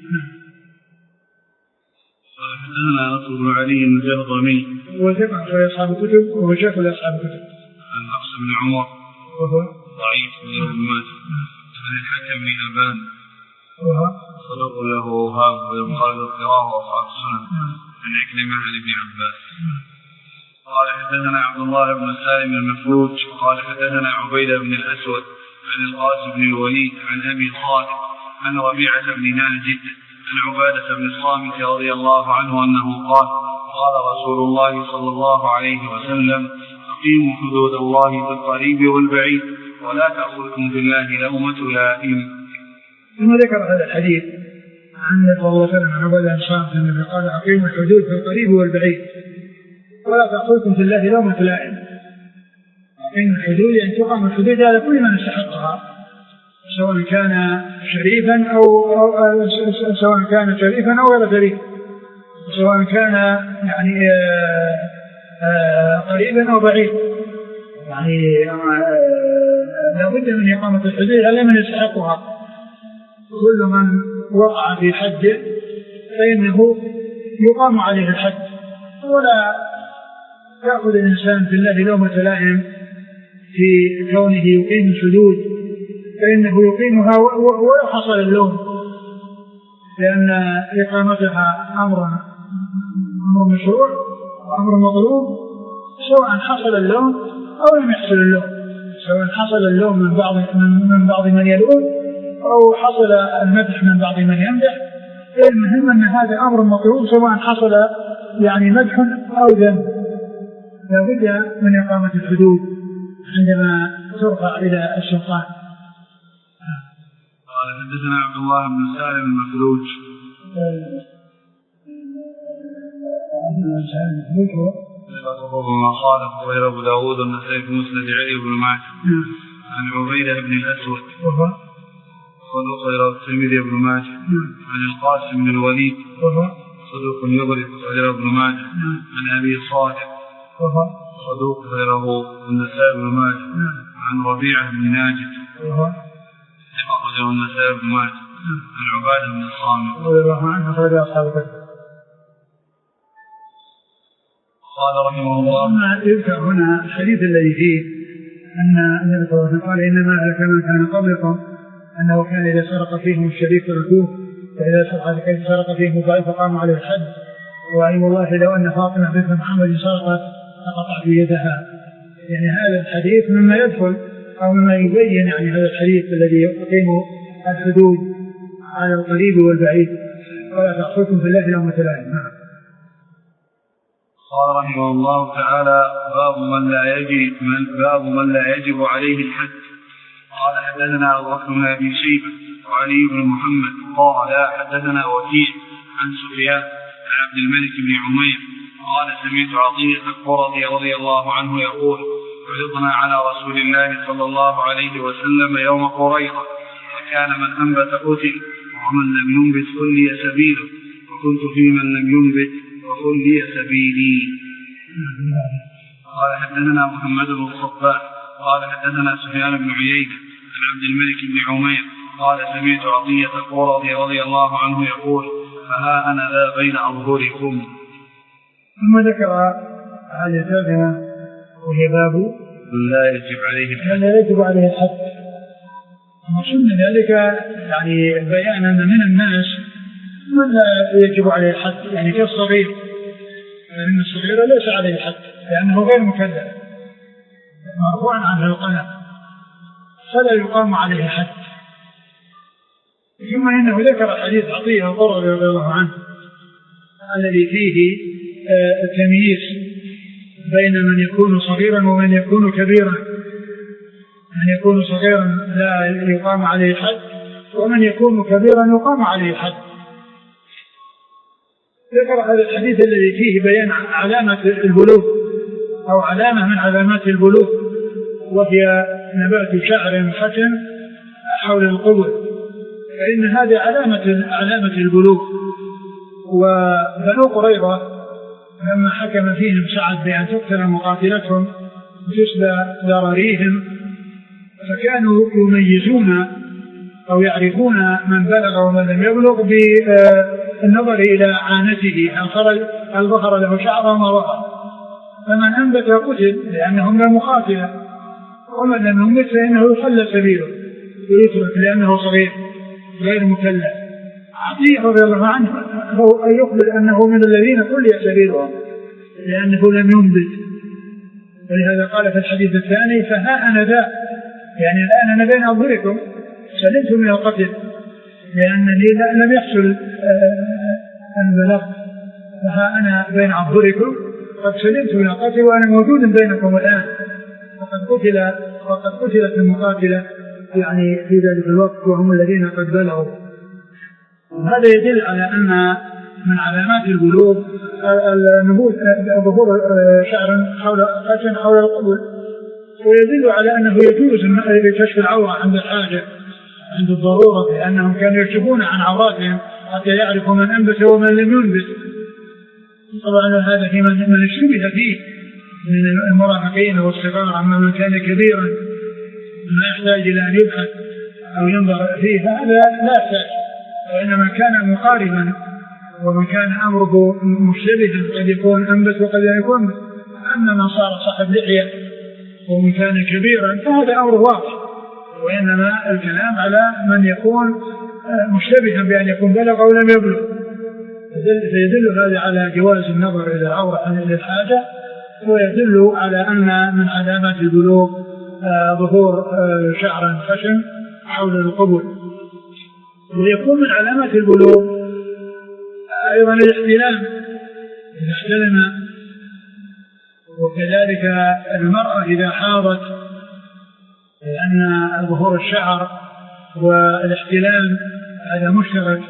حدثنا نصر بن علي الجهضمي وثقة في أصحاب الكتب وهو شيخ أصحاب الكتب. عن حفص بن عمر وهو ضعيف من ابن ماجه. عن الحكم بن أبان وهو صدوق له أوهام ويقال القراءة وأصحاب السنن من عكرمة عن ابن عباس. قال حدثنا عبد الله بن سالم المفلوج قال حدثنا عبيدة بن الأسود عن القاسم بن الوليد عن أبي صالح عن ربيعة بن ناجد عن عبادة بن الصامت رضي الله عنه أنه قال قال رسول الله صلى الله عليه وسلم أقيموا حدود الله في القريب والبعيد ولا تأخذكم بالله لومة لائم. ثم ذكر هذا الحديث عن صلى الله عليه وسلم عن عبادة بن الصامت أنه قال أقيموا الحدود في القريب والبعيد ولا تأخذكم بالله لومة لائم. أقيموا الحدود يعني تقام الحدود على كل من استحقها سواء كان شريفا أو, أو, أو سواء كان شريفا أو غير شريف سواء كان يعني آآ آآ قريبا أو بعيد يعني لا بد من إقامة الحدود على من يستحقها. كل من وقع في حد فإنه يقام عليه الحد ولا يأخذ الإنسان في الله لومة لائم في كونه يقيم الحدود فإنه يقيمها ولا حصل اللوم لأن إقامتها أمر أمر مشروع وأمر مطلوب سواء حصل اللوم أو لم يحصل اللوم سواء حصل اللوم من بعض من بعض من يلوم أو حصل المدح من بعض من يمدح. المهم أن هذا أمر مطلوب سواء حصل يعني مدح أو ذم. لا بد من إقامة الحدود عندما ترفع إلى السلطان. قال حدثنا عبد الله بن سالم المفلوج ما قال غير أبو داود والنسائي في مسند علي بن ماجه عن عبيدة بن الأسود صدوق غير الترمذي بن ماجه عن القاسم بن الوليد صدوق يغرق غير ابن ماجه عن أبي صالح صدوق غيره النسائي بن ماجه عن ربيعة بن ناجد أخرجه النسائي بن ماجه عن عبادة بن الصامت رضي الله عنه أخرج أصحاب الكتب. قال رحمه الله ثم يذكر هنا الحديث الذي فيه أن النبي صلى الله عليه وسلم قال إنما هلك من كان قبلكم أنه كان إذا سرق فيهم الشريك تركوه فإذا سرق فيهم ضعيف فقاموا عليه الحد وأي والله لو أن فاطمة بنت محمد سرقت لقطعت يدها. يعني هذا الحديث مما يدخل أو مما يبين يعني هذا الحديث الذي يقيم الحدود على القريب والبعيد ولا تأخذكم في الله لومة لائم. قال رحمه الله تعالى باب من لا يجب من باب من لا يجب عليه الحد. قال حدثنا أبو بكر بن أبي شيبة وعلي بن محمد قال حدثنا وكيع عن سفيان عن عبد الملك بن عمير قال سمعت عطية القرظي رضي الله عنه يقول عرضنا على رسول الله صلى الله عليه وسلم يوم قريظة فكان من أنبت قتل ومن لم ينبت خلي سبيله وكنت في من لم ينبت وخلي سبيلي. قال حدثنا محمد بن الصباح قال حدثنا سفيان بن عيينة عن عبد الملك بن عمير قال سمعت عطية القرظي رضي الله عنه يقول فها أنا ذا بين أظهركم. ثم ذكر هذه الترجمة وهي باب لا يجب عليه الحد. لا يجب عليه الحد. المقصود من ذلك يعني بيان أن من الناس من لا يجب عليه الحد يعني كالصغير لأن الصغير ليس عليه الحد لأنه غير مكلف مرفوع عنه القلم فلا يقام عليه حد. ثم إنه ذكر حديث عطية القرظي رضي الله عنه الذي فيه التمييز بين من يكون صغيرا ومن يكون كبيرا. من يكون صغيرا لا يقام عليه حد ومن يكون كبيرا يقام عليه حد. ذكر هذا الحديث الذي فيه بيان علامة البلوغ أو علامة من علامات البلوغ وهي نبات شعر ختم حول القبر فإن هذه علامة علامة البلوغ. وبنو قريظة لما حكم فيهم سعد بأن تقتل مقاتلتهم وتسلى ذراريهم فكانوا يميزون أو يعرفون من بلغ ومن لم يبلغ بالنظر إلى عانته هل ظهر له شعر وما ظهر. فمن أنبت قتل لأنهم لا مقاتلة ومن لم ينبت فإنه يخلى سبيله ويترك لأنه صغير غير مكلف عطية رضي الله عنه هو أن يخبر أنه من الذين كلي سبيلهم لأنه لم ينبت، ولهذا قال في الحديث الثاني فها أنا ذا، يعني الآن أنا بين أظهركم سلمت من القتل لأنني لم يحصل البلاغ، فها أنا بين أظهركم قد سلمت من القتل وأنا موجود بينكم الآن، وقد قتل وقد قتلت المقاتلة يعني في ذلك الوقت وهم الذين قد بلغوا. هذا يدل على أن من علامات البلوغ النبوذ ظهور شعر حول خشن حول القبل، ويدل على أنه يجوز كشف العورة عند الحاجة عند الضرورة، لأنهم كانوا يكشفون عن عوراتهم حتى يعرفوا من أنبت ومن لم ينبت. طبعا هذا في من اشتبه فيه من المراهقين والصغار، أما من كان كبيرا ما يحتاج إلى أن يبحث أو ينظر فيه هذا لا يحتاج، وإنما كان مقاربا ومن كان أمره مشتبها قد يكون أنبت وقد يكون، أما من صار صاحب لحية ومن كان كبيرا فهذا أمر واضح، وإنما الكلام على من يكون مشتبها بأن يكون بلغ أو لم يبلغ، فيدل هذا على جواز النظر إلى العورة للحاجة، ويدل على أن من علامات البلوغ ظهور شعر خشن حول القبل. ويكون من علامات البلوغ أيضا الاحتلام إذا احتلم، وكذلك المرأة إذا حاضت، لأن ظهور الشعر والاحتلام هذا مشترك،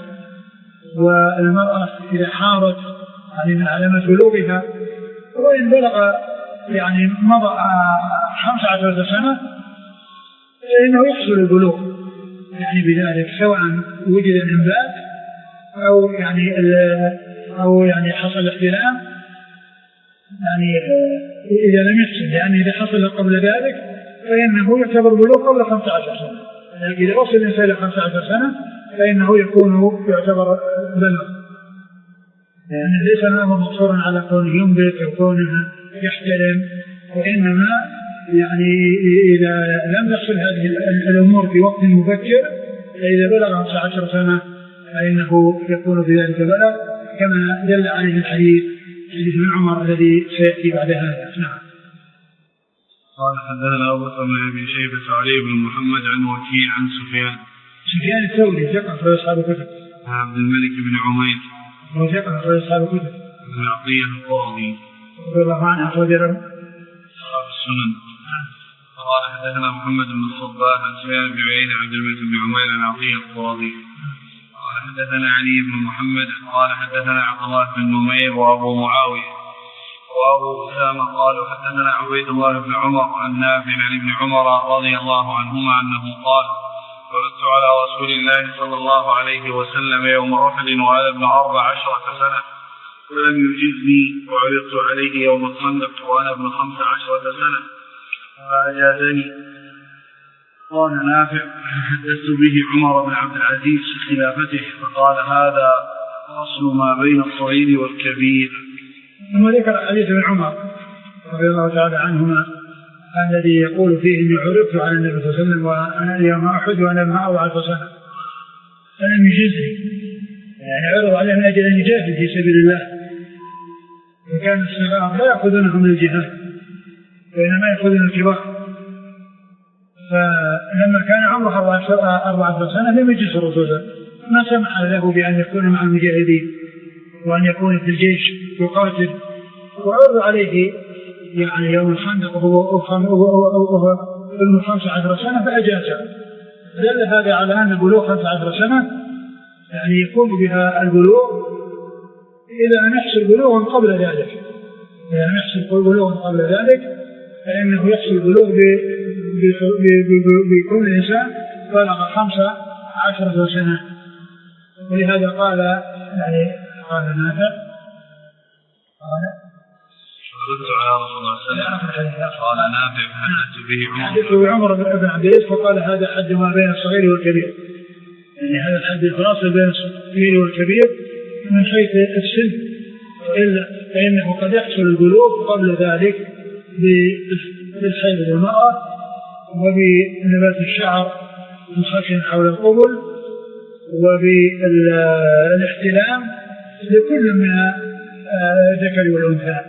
والمرأة إذا حاضت يعني من علامات بلوغها، وإن بلغ يعني مضى خمس عشرة سنة فإنه يحصل البلوغ يعني بذلك، سواء وجد الإنبات أو يعني أو يعني حصل احتلام، يعني إذا لم يحصل، لأن إذا حصل قبل ذلك فإنه يعتبر بلوغ قبل خمس عشرة سنة، يعني إذا وصل الإنسان إلى خمس عشرة سنة فإنه يكون يعتبر بلوغ، لأن يعني ليس الأمر مقصورا على كونه ينبت أو كونه يحتلم، وإنما يعني إذا لم يحصل هذه الأمور في وقت مبكر فإذا بلغ خمس عشرة سنة فإنه يكون في ذلك بلغ، كما دل عليه الحديث حديث ابن عمر الذي سيأتي بعد هذا. نعم. قال حدثنا أبو بكر بن أبي شيبة وعلي بن محمد عن وكيع عن سفيان سفيان الثوري ثقة في أصحاب الكتب، عبد الملك بن عمير هو ثقة في أصحاب الكتب، بن عطية القاضي رضي الله عنه أخرج له أصحاب السنن. قال حدثنا محمد بن الصباح عن سفيان بن عيينة عبد الملك بن عمير عن عطية القاضي قال حدثنا علي بن محمد قال حدثنا عبد الله بن نمير وأبو معاوية وأبو أسامة قالوا حدثنا عبيد الله بن عمر عن نافع عن ابن عمر رضي الله عنهما أنه قال ولدت على رسول الله صلى الله عليه وسلم يوم أحد وأنا ابن أربع عشرة سنة فلم يجزني، وعرضت عليه يوم الخندق وأنا ابن خمس عشرة سنة فأجازني. قال نافع حدثت به عمر بن عبد العزيز في خلافته فقال هذا أصل ما بين الصغير والكبير. ثم ذكر حديث ابن عمر رضي الله تعالى عنهما الذي يقول فيه إني عرضت على النبي صلى الله عليه وسلم وأنا يوم أحد وأنا ابن أربعة سنة فلم يجزني، يعني عرض عليه من أجل أن يجاهد في سبيل الله، وكان الصغار لا يأخذونهم من الجهاد وإنما يأخذون الكبار، فلما كان عمره أربعة سنة لم يجلس الرسول ما سمح له بأن يكون مع المجاهدين وأن يكون في الجيش يقاتل، وعرض عليه يعني يوم الخندق وهو ابن خمس عشر سنة فأجازه. دل هذا على أن البلوغ خمس عشر سنة يعني يكون بها البلوغ إذا لم يحصل بلوغ قبل ذلك، إذا لم يحصل بلوغ قبل ذلك فإنه يحصل بلوغ بكل إنسان بلغ خمسة عشرة سنة. ولهذا قال يعني قال نافع قال ردت على رسول الله صلى الله عليه وسلم قال نافع حدثت به عمر بن عبد العزيز فقال هذا حد ما بين الصغير والكبير، يعني هذا الحد الفاصل بين الصغير والكبير من حيث السن، إلا فإنه قد يحصل البلوغ قبل ذلك بالحيض للمرأة وبنبات الشعر الخشن حول القبل وبالاحتلام لكل من الذكر والأنثى.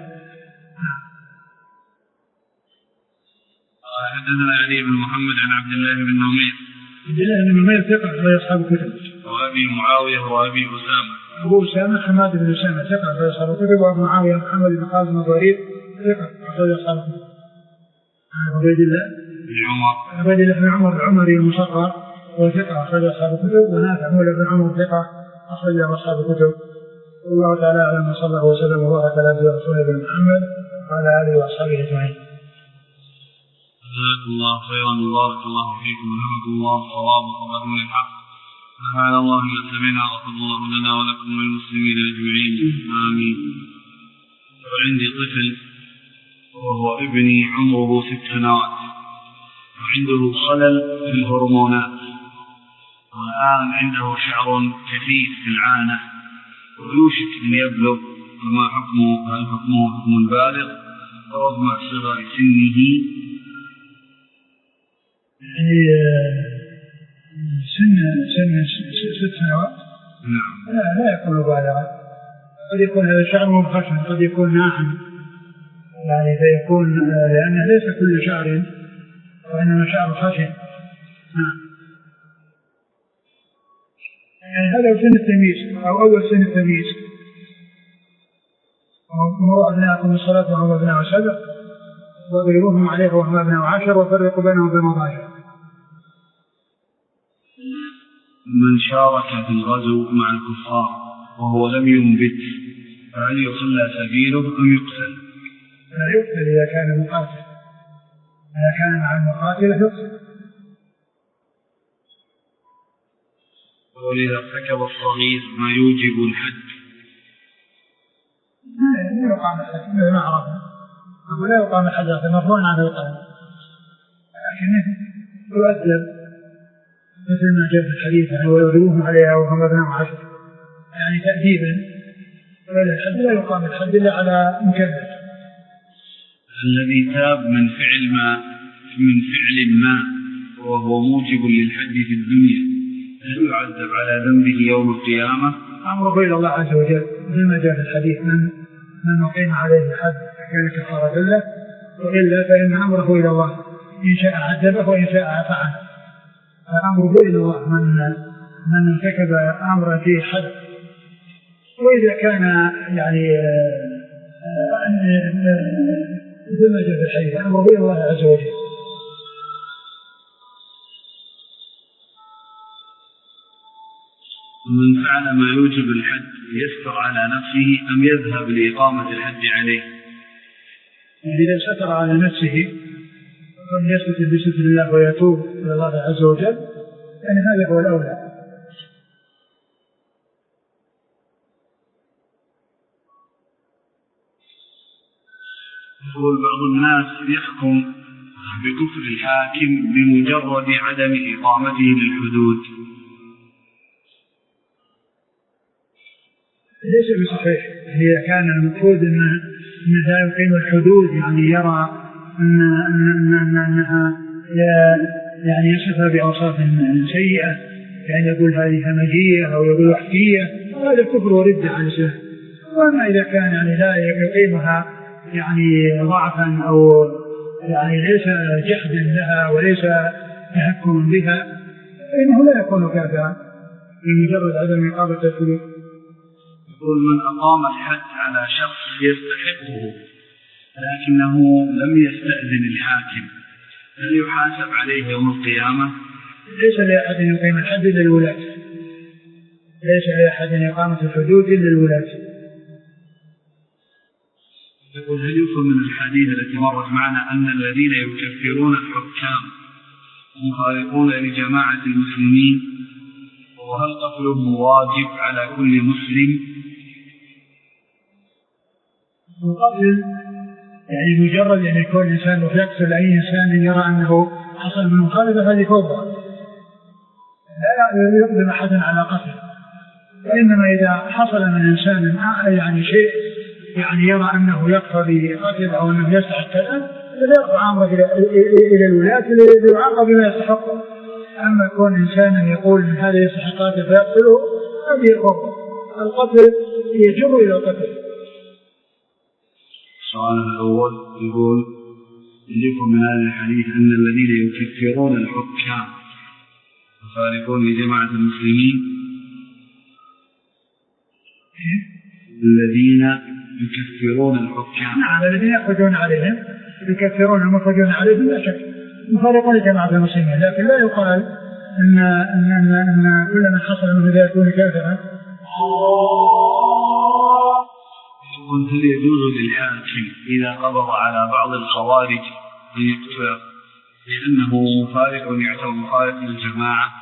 حدثنا علي بن محمد عن عبد الله بن نمير. عبد الله بن نمير ثقة أخرج أصحاب الكتب. وأبي معاوية وأبي أسامة. أبو أسامة حماد بن أسامة ثقة أخرج أصحاب الكتب. وأبو معاوية محمد بن خالد بن ضرير ثقة أخرج أصحاب الكتب. عبيد الله بن عمر. عبيد الله بن عمر العمري المصغر وثقة أخرج أصحاب الكتب. ونافع مولى بن عمر ثقة أخرج أصحاب الكتب. والله تعالى أعلم وصلى الله وسلم وبارك على رسوله محمد وعلى آله وأصحابه أجمعين. جزاكم الله خيرا وبارك الله فيكم ورحمة الله صواب وفضل الحق. سبحان الله ما سمعنا وفضل الله لنا ولكم والمسلمين أجمعين آمين. وعندي طفل وهو ابني عمره ست سنوات وعنده خلل في الهرمونات والآن عنده شعر كثيف في العانة ويوشك أن يبلغ فما حكمه؟ هل حكمه حكم البالغ رغم صغر سنه؟ يعني سن سن ست سنوات نعم. لا لا يكون بالغا. قد يكون هذا شعر منخشن قد يكون ناعم يعني فيكون لأنه ليس كل شعر وإنما شعر خشن. نعم. يعني هذا سن التمييز أو أول سن التمييز. مروا أبناءكم الصلاة وهم أبناء سبع واضربوهم عليه وهم أبناء عشر وفرقوا بينهم بمضاجع. من شارك في الغزو مع الكفار وهو لم ينبت فهل يخلى سبيله أم يقتل؟ لا يقتل إذا كان مقاتل. إذا كان مع المقاتل يقتل. وإذا ارتكب الصغير ما يوجب الحد لا يقام الحد ما عرفنا. ولا يقام الحد مرفوع عنه القلم لكنه يؤدب مثل ما جاء في الحديث ويضربوهم عليها وهم أبناء عشر يعني تأديبا. ولا الحد لا يقام الحد إلا على مكلف. الذي تاب من فعل ما من فعل ما وهو موجب للحد في الدنيا هل يعذب على ذنبه يوم القيامة؟ أمره إلى الله عز وجل مثل ما جاء في الحديث من من أقيم عليه الحد كان كفارة له وإلا فإن أمره إلى الله إن شاء عذبه وإن شاء عفى عنه. فأمره إلى الله من من ارتكب أمرا فيه حد. وإذا كان يعني مثل ما جاء في الحديث أمره إلى الله عز وجل. من فعل ما يوجب الحد يستر على نفسه أم يذهب لإقامة الحد عليه؟ إذا ستر على نفسه فليستتر بستر الله ويتوب إلى الله عز وجل يعني هذا هو الأولى. يقول بعض الناس يحكم بكفر الحاكم بمجرد عدم إقامته للحدود. ليس بصحيح. هي كان المفروض أن لا يقيم الحدود يعني يرى أن أنها يعني يصفها بأوصاف سيئة يعني يقول هذه همجية أو يقول وحكية هذا كفر ورد عن الإسلام. وأما إذا كان يعني لا يقيمها يعني ضعفا أو يعني ليس جحدا لها وليس تهكما بها فإنه لا يكون كافرا بمجرد عدم إقامة الحدود. يقول من أقام الحد على شخص يستحقه لكنه لم يستأذن الحاكم هل يحاسب عليه يوم القيامة؟ ليس لأحد يقيم الحد إلا الولاة. ليس لأحد إقامة الحدود إلا الولاة. يقول هل يفهم من الحديث التي مرت معنا أن الذين يكفرون الحكام مخالفون لجماعة المسلمين وهل قتلهم واجب على كل مسلم؟ القتل يعني مجرد أن يكون إنسان يقتل أي إنسان يرى أنه حصل من مخالفة هذه فوضى لا يقدم أحدا على قتل. وإنما إذا حصل من إنسان يعني شيء يعني يرى أنه يقتضي قتل أو أنه يستحق كذا فلا يرفع أمره إلى الولاة ليعاقب بما يستحقه. أما كون إنسان يقول إن هذا يستحق قاتل فيقتله هذه الغربة، القتل يجر إلى القتل. السؤال الأول يقول يجيكم من هذا الحديث أن الذين يكفرون الحكام يخالفون جماعة المسلمين. الذين يكفرون الحكام، نعم الذين يخرجون عليهم يكفرون المخرجون عليهم لا شك يخالفون جماعة المسلمين، لكن لا يقال أن أن أن, أن كل من حصل منه ذلك يكون كافرا. هل يجوز للحاكم إذا قبض على بعض الخوارج أن يقتله لأنه مخالف يعتبر مخالف للجماعة؟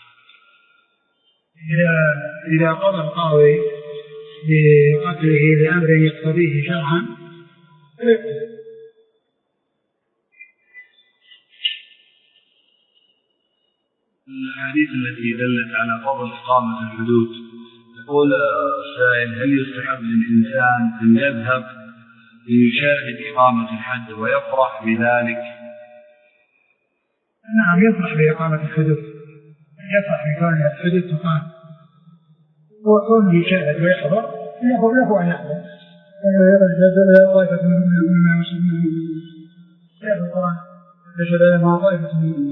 إذا إذا قضى القاضي بقتله لأمر يقتضيه شرعا. الأحاديث التي دلت على فضل إقامة الحدود، يقول السائل هل يستحب للإنسان أن يذهب ليشاهد إقامة الحد ويفرح بذلك؟ نعم يفرح بإقامة الحدود، يفرح بكون الحدود تقام، وكون يشاهد ويحضر له له أن يحضر. طائفة من المسلمين شاهد القرآن يشهد مع طائفة من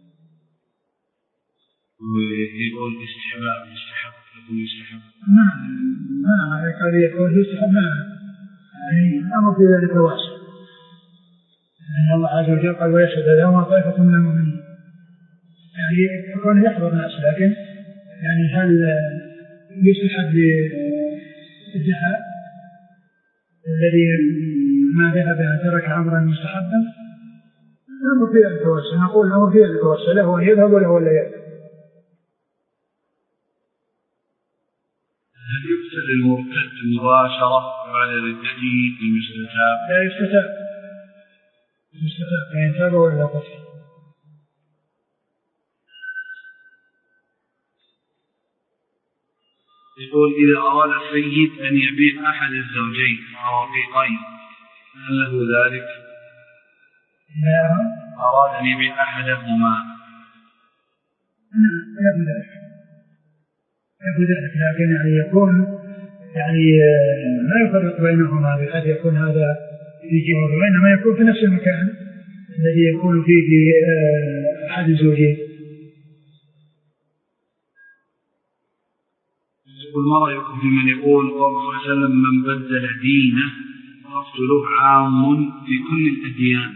ويقول استحباب يستحب يقول يستحب ما ما قال يقول يستحب ما يعني أمر في ذلك واسع، أن الله عز وجل قال ويشهد لهم طائفة من المؤمنين، يعني يكون يحضر الناس، لكن يعني هل يستحب للجهاد الذي ما ذهب أن ترك أمرا مستحبا؟ الأمر في ذلك واسع، نقول الأمر في ذلك واسع، له أن يذهب وله ولا يذهب. هل يقتل المرتد مباشرة بعد ردته المستتاب؟ لا يستتاب، يستتاب فإن تاب ولا قتل. يقول إذا أراد السيد أن يبيع أحد الزوجين أو رقيقين هل له ذلك؟ لا أراد أن يبيع أحدهما نعم له ذلك، له ذلك، لكن يعني يكون يعني ما يفرق بينهما بحيث يكون هذا في جهة وإنما يكون في نفس المكان الذي يكون فيه في أحد الزوجين. يقول ما رأيكم في من يقول قول صلى الله عليه وسلم من بدل دينه فاقتلوه عام في كل الأديان؟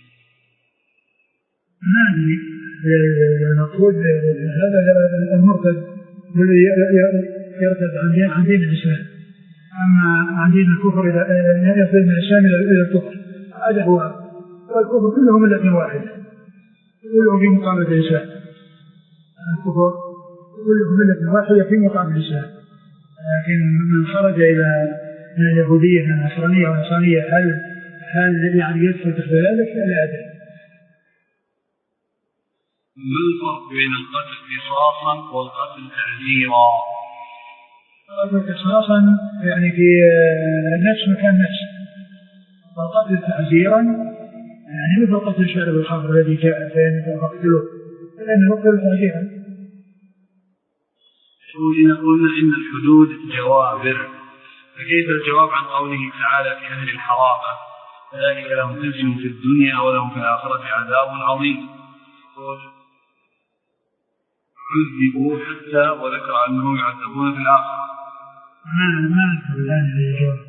ما أدري المقصود هذا المرتد والذي يرتد عن دين عن دين الإسلام، أما عن دين الكفر إذا يرتد من الإسلام إلى الكفر هذا هو، والكفر كلهم ملة واحدة كلهم في مقام الإسلام، الكفر كلهم ملة واحدة في مقام الإسلام. لكن من خرج إلى اليهودية من النصرانية والنصرانية هل هل يعني يدخل تحت ذلك؟ لا أدري. ما الفرق بين القتل قصاصا والقتل تعزيرا؟ القتل قصاصا يعني في نفس مكان نفس، والقتل تعزيرا يعني مثل قتل شارب الخمر الذي جاء فين فقتلوه، لأنه قتل تعزيرا. إذا قلنا إن الحدود جوابر فكيف الجواب عن قوله تعالى في أهل الحرابة ذلك لهم خزي في الدنيا ولهم في الآخرة عذاب عظيم؟ عذبوا حتى وذكر أنهم يعذبون في الآخرة. ما ما نذكر الآن الجواب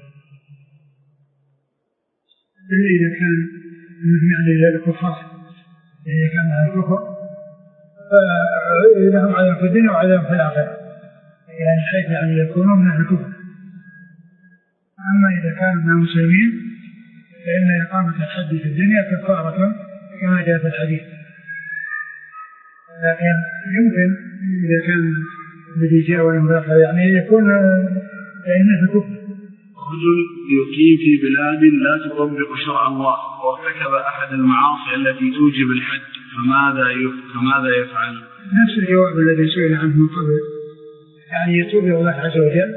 إلا إذا كان منهم يعني ذلك كفار، إذا كان على الكفر فلهم عذاب في الدنيا وعذاب في الآخرة، يعني حيث يعني يكونون من الكفر. أما إذا كانوا من المسلمين فإن إقامة الحد في الدنيا كفارة كما جاء في الحديث، لكن يمكن إذا كان الذي جاء والمدافع يعني يكون فإنه كفر. رجل يقيم في بلاد لا تطبق شرع الله وارتكب أحد المعاصي التي توجب الحد فماذا فماذا يفعل؟ نفس الجواب الذي سئل عنه من قبل، يعني يتوب إلى الله عز وجل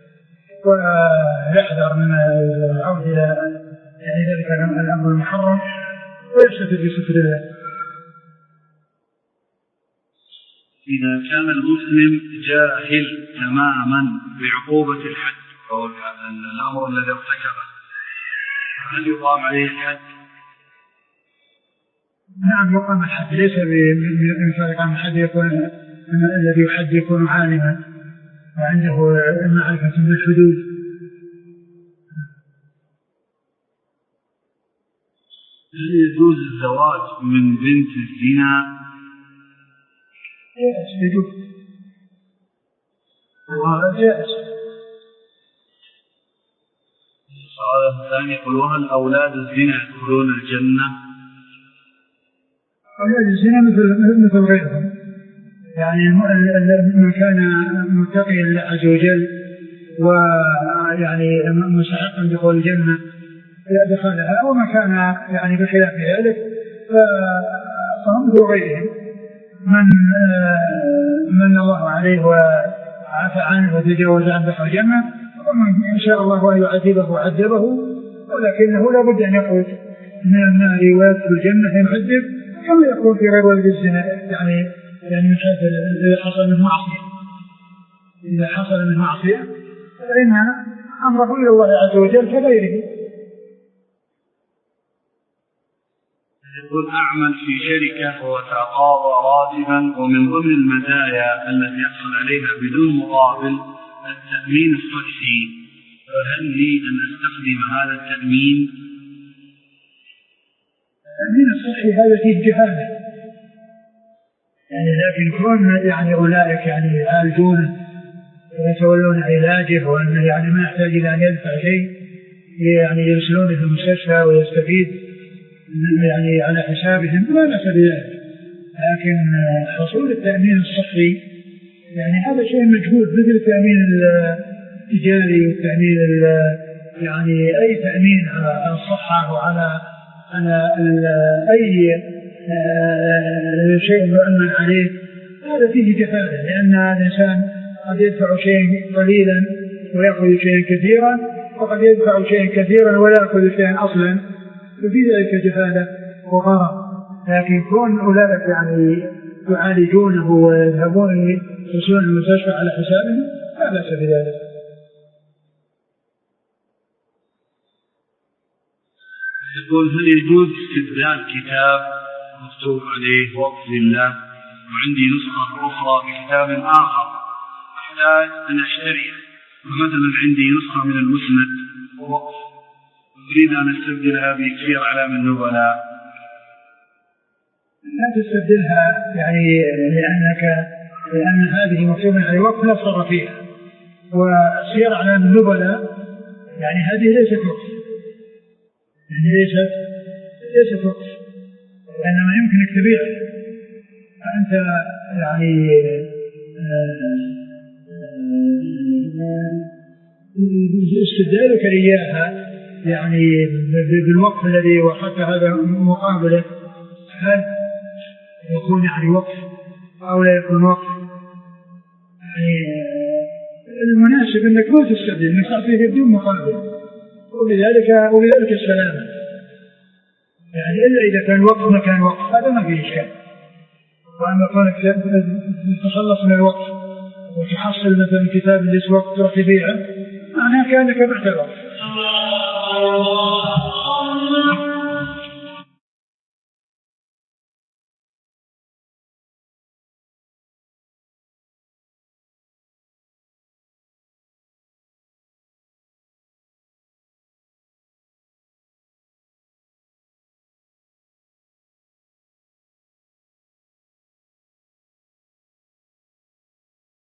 ويحذر من العودة إلى يعني ذلك الأمر المحرم ويستفيد بستر الله. إذا كان المسلم جاهل تماما بعقوبة الحد أو الأمر الذي ارتكبه هل يقام عليه الحد؟ نعم يقام الحد، ليس بمثال يقام الحد يكون الذي يحد يكون عالما وعنده معرفة بالحدود. هل يجوز الزواج من بنت الزنا؟ يجوز وهذا جائز. السؤال الثاني يقول وهل أولاد الزنا يدخلون الجنة؟ أولاد الزنا مثل مثل غيرهم، يعني من كان متقيا لله عز وجل ويعني مستحقا دخول الجنة دخلها، وما كان يعني بخلاف ذلك فهم مثل غيرهم من من الله عليه وعفى عنه وتجاوز عن دخل الجنة، ومن إن شاء الله أن يعذبه وعذبه، ولكنه لا بد أن يخرج من النار ويدخل الجنة يعذب كما يكون في غير ولد الزنا، يعني يعني من حيث إذا حصل من معصية إذا حصل من معصية فإن أمره إلى الله عز وجل كغيره. يقول أعمل في شركة وتقاضى راتبا، ومن ضمن المزايا التي يحصل عليها بدون مقابل التأمين الصحي، فهل لي أن أستخدم هذا التأمين؟ التأمين الصحي هذا فيه جهالة، يعني لكن كون يعني أولئك يعني يعالجونه ويتولون علاجه وأنه يعني ما يحتاج إلى أن يدفع شيء، يعني يرسلونه في المستشفى ويستفيد يعني على حسابهم لا بأس بذلك، لكن حصول التأمين الصحي يعني هذا شيء مجهود، مثل التأمين التجاري والتأمين يعني أي تأمين على الصحة وعلى على أي شيء مؤمن عليه، هذا فيه جهالة، لأن الإنسان قد يدفع شيء قليلا ويأخذ شيء كثيرا، وقد يدفع شيء كثيرا ولا يأخذ شيء أصلا، وفي ذلك جهالة وغرض. لكن كون أولئك يعني يعالجونه ويذهبون يرسلون المستشفى على حسابهم لا بأس بذلك. يقول هل يجوز استبدال كتاب مكتوب عليه وقف لله وعندي نسخة أخرى بكتاب آخر أحتاج أن أشتريه، فمثلا عندي نسخة من المسند وقف أريد أن أستبدلها بكثير أعلام النبلاء؟ لا تستبدلها يعني لأنك لأن هذه مكتوبة على وقف لا صار فيها، وسير أعلام النبلاء يعني هذه ليست وقف، يعني ليست ليست وقف، إنما يمكنك تبيعها، فأنت يعني استبدالك إياها يعني بالوقف الذي وحتى هذا مقابله، هل يكون يعني وقف أو لا يكون وقف؟ يعني المناسب أنك ما تستبدل، أنك تعطيه بدون مقابل، وبذلك وبذلك السلامة، يعني إلا إذا كان وقف مكان وقف هذا ما فيه إشكال، وأما كونك تتخلص من الوقف وتحصل مثلا كتاب اللي وقت تروح تبيعه معناه كأنك بعت الوقف.